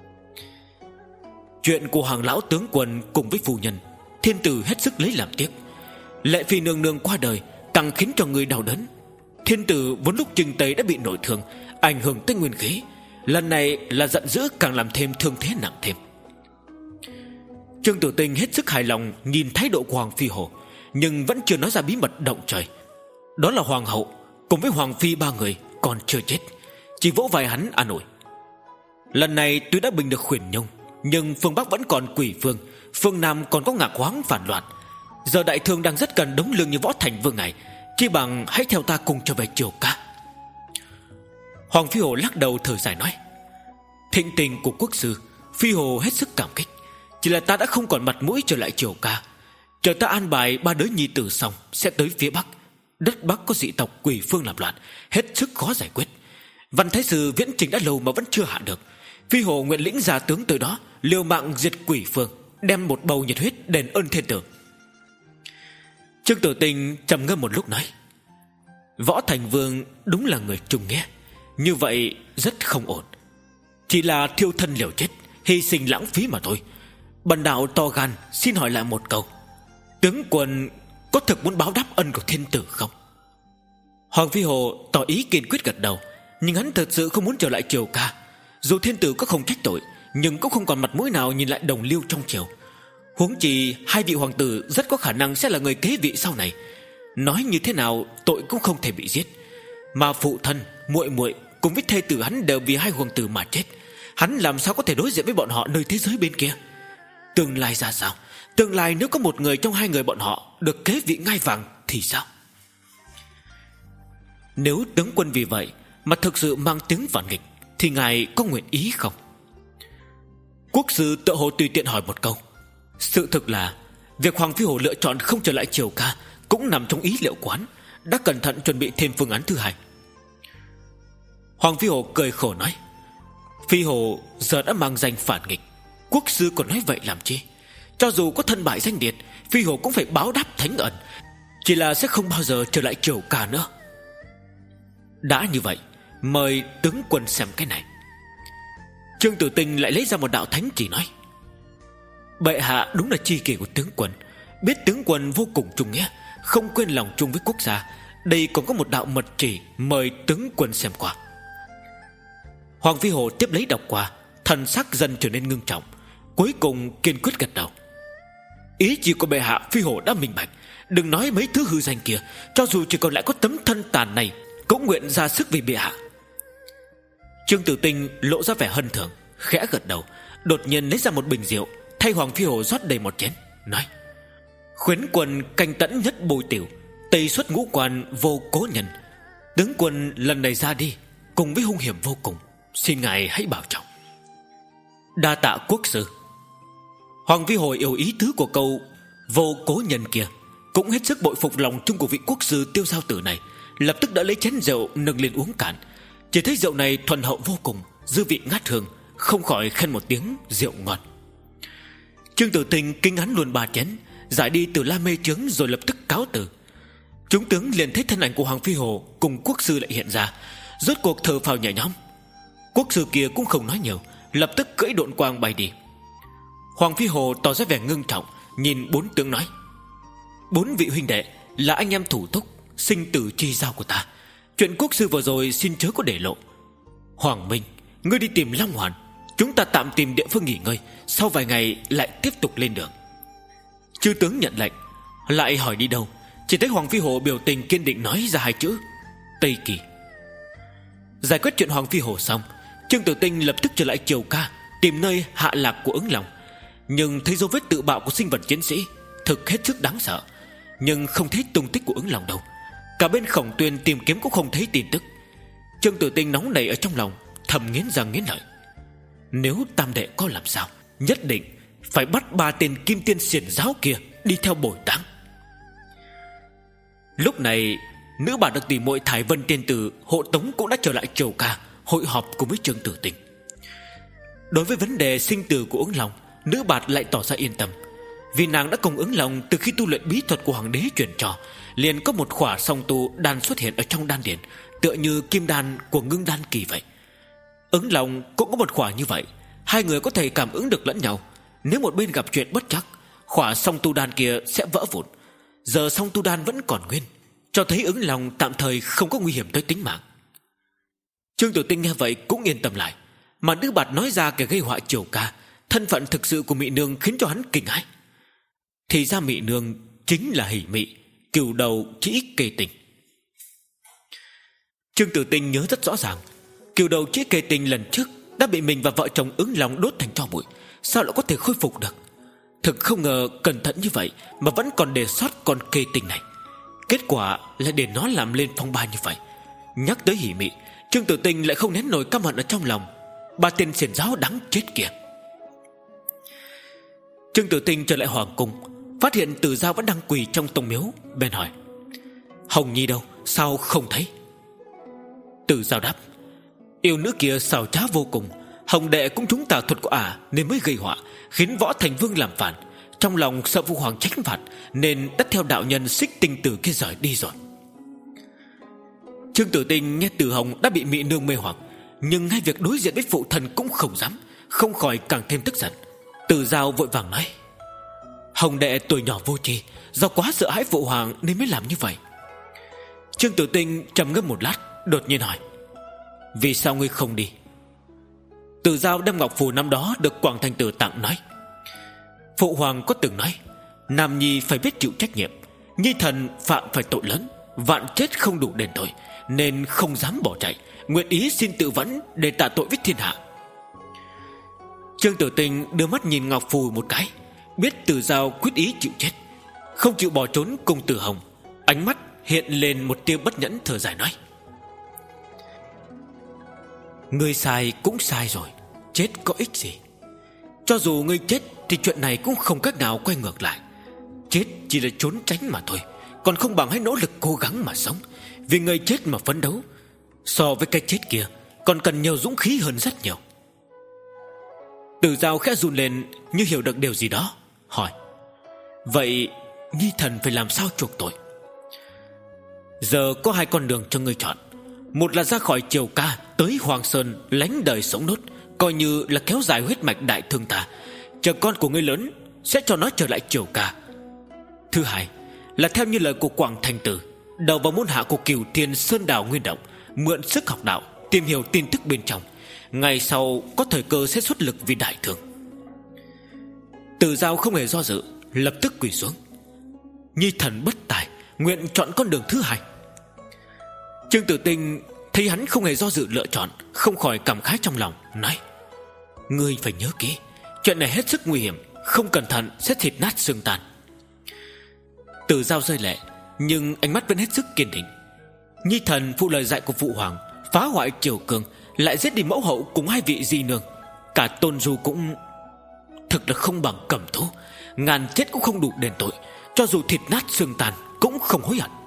Chuyện của Hoàng lão tướng quân cùng với phu nhân, thiên tử hết sức lấy làm tiếc. Lệ phi nương nương qua đời càng khiến cho người đau đớn. Thiên tử vốn lúc chinh tây đã bị nội thương, ảnh hưởng tới nguyên khí, lần này là giận dữ càng làm thêm thương thế nặng thêm. Trương Tử Tinh hết sức hài lòng nhìn thái độ của Hoàng Phi Hổ, nhưng vẫn chưa nói ra bí mật động trời. Đó là hoàng hậu cùng với hoàng phi ba người còn chưa chết, chỉ vỗ vai hắn an ủi. Lần này tuy đã bình được Khuyển Nhung, nhưng phương Bắc vẫn còn Quỷ Vương, phương Nam còn có Ngạc Hoáng phản loạn. Giờ đại thương đang rất cần đống lương như Võ Thành Vương này, chi bằng hãy theo ta cùng trở về triều ca. Hoàng Phi Hổ lắc đầu thở dài nói: thịnh tình của quốc sư, Phi Hổ hết sức cảm kích, chỉ là ta đã không còn mặt mũi trở lại triều ca. Chờ ta an bài ba đứa nhi tử xong sẽ tới phía Bắc. Đất Bắc có dị tộc Quỷ Phương làm loạn, hết sức khó giải quyết. Văn thái sư viễn trình đã lâu mà vẫn chưa hạ được. Phi Hổ nguyện lĩnh gia tướng tới đó, liều mạng diệt Quỷ Phương, đem một bầu nhiệt huyết đền ơn thiên tử. Trương Tử Tinh trầm ngâm một lúc nói: Võ Thành Vương đúng là người trung nghĩa, như vậy rất không ổn. Chỉ là thiêu thân liều chết, hy sinh lãng phí mà thôi. Bần đạo to gan xin hỏi lại một câu, tướng quân có thực muốn báo đáp ân của thiên tử không? Hoàng Phi Hồ tỏ ý kiên quyết gật đầu, nhưng hắn thật sự không muốn trở lại triều ca. Dù thiên tử có không trách tội, nhưng cũng không còn mặt mũi nào nhìn lại đồng liêu trong triều. Huống chi hai vị hoàng tử rất có khả năng sẽ là người kế vị sau này. Nói như thế nào tội cũng không thể bị giết, mà phụ thân, muội muội cùng với thê tử hắn đều vì hai hoàng tử mà chết. Hắn làm sao có thể đối diện với bọn họ nơi thế giới bên kia? Tương lai ra sao? Tương lai nếu có một người trong hai người bọn họ được kế vị ngai vàng thì sao? Nếu tướng quân vì vậy mà thực sự mang tiếng phản nghịch, thì ngài có nguyện ý không? Quốc sư tự hồ tùy tiện hỏi một câu. Sự thực là việc Hoàng Phi Hổ lựa chọn không trở lại triều ca cũng nằm trong ý liệu quán, đã cẩn thận chuẩn bị thêm phương án thứ hai. Hoàng Phi Hổ cười khổ nói: Phi Hổ giờ đã mang danh phản nghịch, quốc sư còn nói vậy làm chi? Cho dù có thân bại danh liệt, Phi Hổ cũng phải báo đáp thánh ẩn, chỉ là sẽ không bao giờ trở lại triều ca nữa. Đã như vậy, mời tướng quân xem cái này. Trương Tử Tinh lại lấy ra một đạo thánh chỉ nói: Bệ hạ đúng là tri kỷ của tướng quân, biết tướng quân vô cùng trung nghĩa, không quên lòng chung với quốc gia. Đây còn có một đạo mật chỉ, mời tướng quân xem qua. Hoàng Phi Hổ tiếp lấy đọc qua, thần sắc dần trở nên ngưng trọng, cuối cùng kiên quyết gật đầu. Ý chỉ của bệ hạ Phi Hổ đã minh bạch, đừng nói mấy thứ hư danh kia, cho dù chỉ còn lại có tấm thân tàn này cũng nguyện ra sức vì bệ hạ. Trương Tử Tinh lộ ra vẻ hân thưởng, khẽ gật đầu, đột nhiên lấy ra một bình rượu, thay Hoàng Phi Hổ rót đầy một chén, nói: Khuyến quân canh tẫn nhất bồi tiểu, tây xuất ngũ quan vô cố nhân. Tướng quân lần này ra đi cùng với hung hiểm vô cùng, xin ngài hãy bảo trọng. Đa tạ quốc sư. Hoàng Vi Hồ yêu ý tứ của câu vô cố nhân kia, cũng hết sức bội phục lòng trung của vị quốc sư Tiêu Giao Tử này, lập tức đã lấy chén rượu nâng lên uống cạn. Chỉ thấy rượu này thuần hậu vô cùng, dư vị ngát hương, không khỏi khen một tiếng rượu ngon. Trương Tử Tinh kinh hắn luôn ba chén, giải đi từ la mê chướng rồi lập tức cáo từ. Chúng tướng liền thấy thân ảnh của Hoàng Phi Hồ cùng quốc sư lại hiện ra, rốt cuộc thở phào nhẹ nhõm. Quốc sư kia cũng không nói nhiều, lập tức cưỡi độn quang bay đi. Hoàng Phi Hồ tỏ ra vẻ ngưng trọng, nhìn bốn tướng nói: bốn vị huynh đệ là anh em thủ túc, sinh tử chi giao của ta, chuyện quốc sư vừa rồi xin chớ có để lộ. Hoàng Minh, ngươi đi tìm Long Hoàn, chúng ta tạm tìm địa phương nghỉ ngơi, sau vài ngày lại tiếp tục lên đường. Chư tướng nhận lệnh, lại hỏi đi đâu, chỉ thấy Hoàng Phi Hồ biểu tình kiên định nói ra hai chữ: Tây Kỳ. Giải quyết chuyện Hoàng Phi Hồ xong, Trương Tử Tinh lập tức trở lại Triều Ca, tìm nơi hạ lạc của Ứng Long. Nhưng thấy dấu vết tự bạo của sinh vật chiến sĩ thực hết sức đáng sợ, nhưng không thấy tung tích của Ứng Long đâu. Cả bên Khổng Tuyên tìm kiếm cũng không thấy tin tức. Trương Tử Tinh nóng nảy ở trong lòng, thầm nghiến răng nghiến lợi: nếu tam đệ có làm sao, nhất định phải bắt ba tên kim tiên xiển giáo kia đi theo bồi táng. Lúc này, nữ bà được tỷ muội Thải Vân tiên tử hộ tống cũng đã trở lại Triều Ca, hội họp cùng với Trương Tử Tinh. Đối với vấn đề sinh tử của Ứng Long, nữ bạt lại tỏ ra yên tâm, vì nàng đã cùng Ứng Long từ khi tu luyện bí thuật của hoàng đế truyền cho, liền có một khỏa song tu đan xuất hiện ở trong đan điền, tựa như kim đan của Ngưng Đan Kỳ vậy. Ứng Long cũng có một khỏa như vậy, hai người có thể cảm ứng được lẫn nhau. Nếu một bên gặp chuyện bất trắc, khỏa song tu đan kia sẽ vỡ vụn. Giờ song tu đan vẫn còn nguyên, cho thấy Ứng Long tạm thời không có nguy hiểm tới tính mạng. Trương Tử Tinh nghe vậy cũng yên tâm lại, mà nữ bạt nói ra kẻ gây họa Triều Ca, thân phận thực sự của Mị Nương khiến cho hắn kinh hãi. Thì ra Mị Nương chính là Hỷ Mị, cửu đầu Trĩ Kê Tình. Trương Tử Tinh nhớ rất rõ ràng, cửu đầu Trĩ Kê Tình lần trước đã bị mình và vợ chồng Ứng Long đốt thành tro bụi, sao lại có thể khôi phục được. Thực không ngờ cẩn thận như vậy mà vẫn còn để sót con Kê Tình này. Kết quả là để nó làm lên phong ba như vậy. Nhắc tới Hỷ Mị, Trương Tử Tinh lại không nén nổi căm hận ở trong lòng. Ba tên xiển giáo đáng chết kìa. Trương Tử Tinh trở lại hoàng cung, phát hiện Tử Giao vẫn đang quỳ trong tông miếu, bèn hỏi: Hồng Nhi đâu, sao không thấy? Tử Giao đáp: yêu nữ kia xảo trá vô cùng, Hồng đệ cũng trúng tà thuật của ả nên mới gây họa, khiến Võ Thành Vương làm phản. Trong lòng sợ Phụ Hoàng trách phạt, nên đã theo đạo nhân Xích Tinh Tử kia rời đi rồi. Trương Tử Tinh nghe Tử Hồng đã bị Mị Nương mê hoặc, nhưng ngay việc đối diện với phụ thần cũng không dám, không khỏi càng thêm tức giận. Tử Giao vội vàng nói: Hồng đệ tuổi nhỏ vô tri, do quá sợ hãi Phụ Hoàng nên mới làm như vậy. Trương Tử Tinh trầm ngâm một lát, đột nhiên hỏi: vì sao ngươi không đi? Tử Giao đem ngọc phù năm đó được Quảng Thành Tử tặng nói: Phụ Hoàng có từng nói, nam nhi phải biết chịu trách nhiệm, nhi thần phạm phải tội lớn, vạn chết không đủ đền tội, nên không dám bỏ chạy, nguyện ý xin tự vẫn để tạ tội với thiên hạ. Trương Tử Tinh đưa mắt nhìn ngọc phù một cái, biết Tử Giao quyết ý chịu chết, không chịu bỏ trốn cùng Tử Hồng. Ánh mắt hiện lên một tia bất nhẫn, thở dài nói: ngươi sai cũng sai rồi, chết có ích gì? Cho dù ngươi chết thì chuyện này cũng không cách nào quay ngược lại. Chết chỉ là trốn tránh mà thôi, còn không bằng hãy nỗ lực cố gắng mà sống, vì người chết mà phấn đấu. So với cái chết kia còn cần nhiều dũng khí hơn rất nhiều. Tử Giao khẽ run lên như hiểu được điều gì đó, hỏi: vậy nhi thần phải làm sao chuộc tội? Giờ có hai con đường cho ngươi chọn. Một là ra khỏi Triều Ca tới Hoàng Sơn lánh đời sống nốt, coi như là kéo dài huyết mạch đại thương ta, chờ con của ngươi lớn sẽ cho nó trở lại Triều Ca. Thứ hai là theo như lời của Quảng Thành Tử, đầu vào môn hạ của Cửu Thiên Sơn Đảo Nguyên Động, mượn sức học đạo, tìm hiểu tin tức bên trong, ngày sau có thời cơ sẽ xuất lực vì đại thương. Tử Giao không hề do dự, lập tức quỳ xuống: nhi thần bất tài, nguyện chọn con đường thứ hai. Trương Tử Tinh thấy hắn không hề do dự lựa chọn, không khỏi cảm khái trong lòng, nói: ngươi phải nhớ kỹ, chuyện này hết sức nguy hiểm, không cẩn thận sẽ thịt nát xương tan. Tử Giao rơi lệ, nhưng ánh mắt vẫn hết sức kiên định. Nhi thần phụ lời dạy của Phụ Hoàng, phá hoại triều cường, lại giết đi mẫu hậu cùng hai vị di nương, cả Tôn Du cũng... thực là không bằng cầm thú. Ngàn chết cũng không đủ đền tội, cho dù thịt nát xương tàn cũng không hối hận.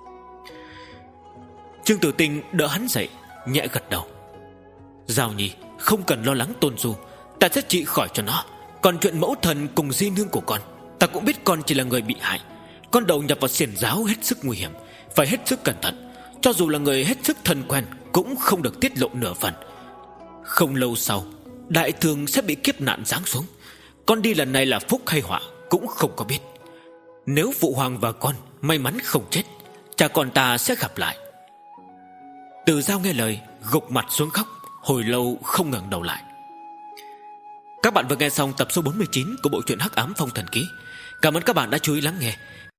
Trương Tử Tinh đỡ hắn dậy, nhẹ gật đầu. Giao Nhi, không cần lo lắng Tôn Du, ta sẽ trị khỏi cho nó. Còn chuyện mẫu thần cùng di nương của con, ta cũng biết con chỉ là người bị hại. Con đầu nhập vào xiển giáo hết sức nguy hiểm, phải hết sức cẩn thận. Cho dù là người hết sức thân quen cũng không được tiết lộ nửa phần. Không lâu sau, đại thương sẽ bị kiếp nạn giáng xuống. Con đi lần này là phúc hay họa cũng không có biết. Nếu phụ hoàng và con may mắn không chết, cha con ta sẽ gặp lại. Từ Giao nghe lời, gục mặt xuống khóc, hồi lâu không ngẩng đầu lại. Các bạn vừa nghe xong tập số bốn mươi chín của bộ truyện Hắc Ám Phong Thần Ký. Cảm ơn các bạn đã chú ý lắng nghe.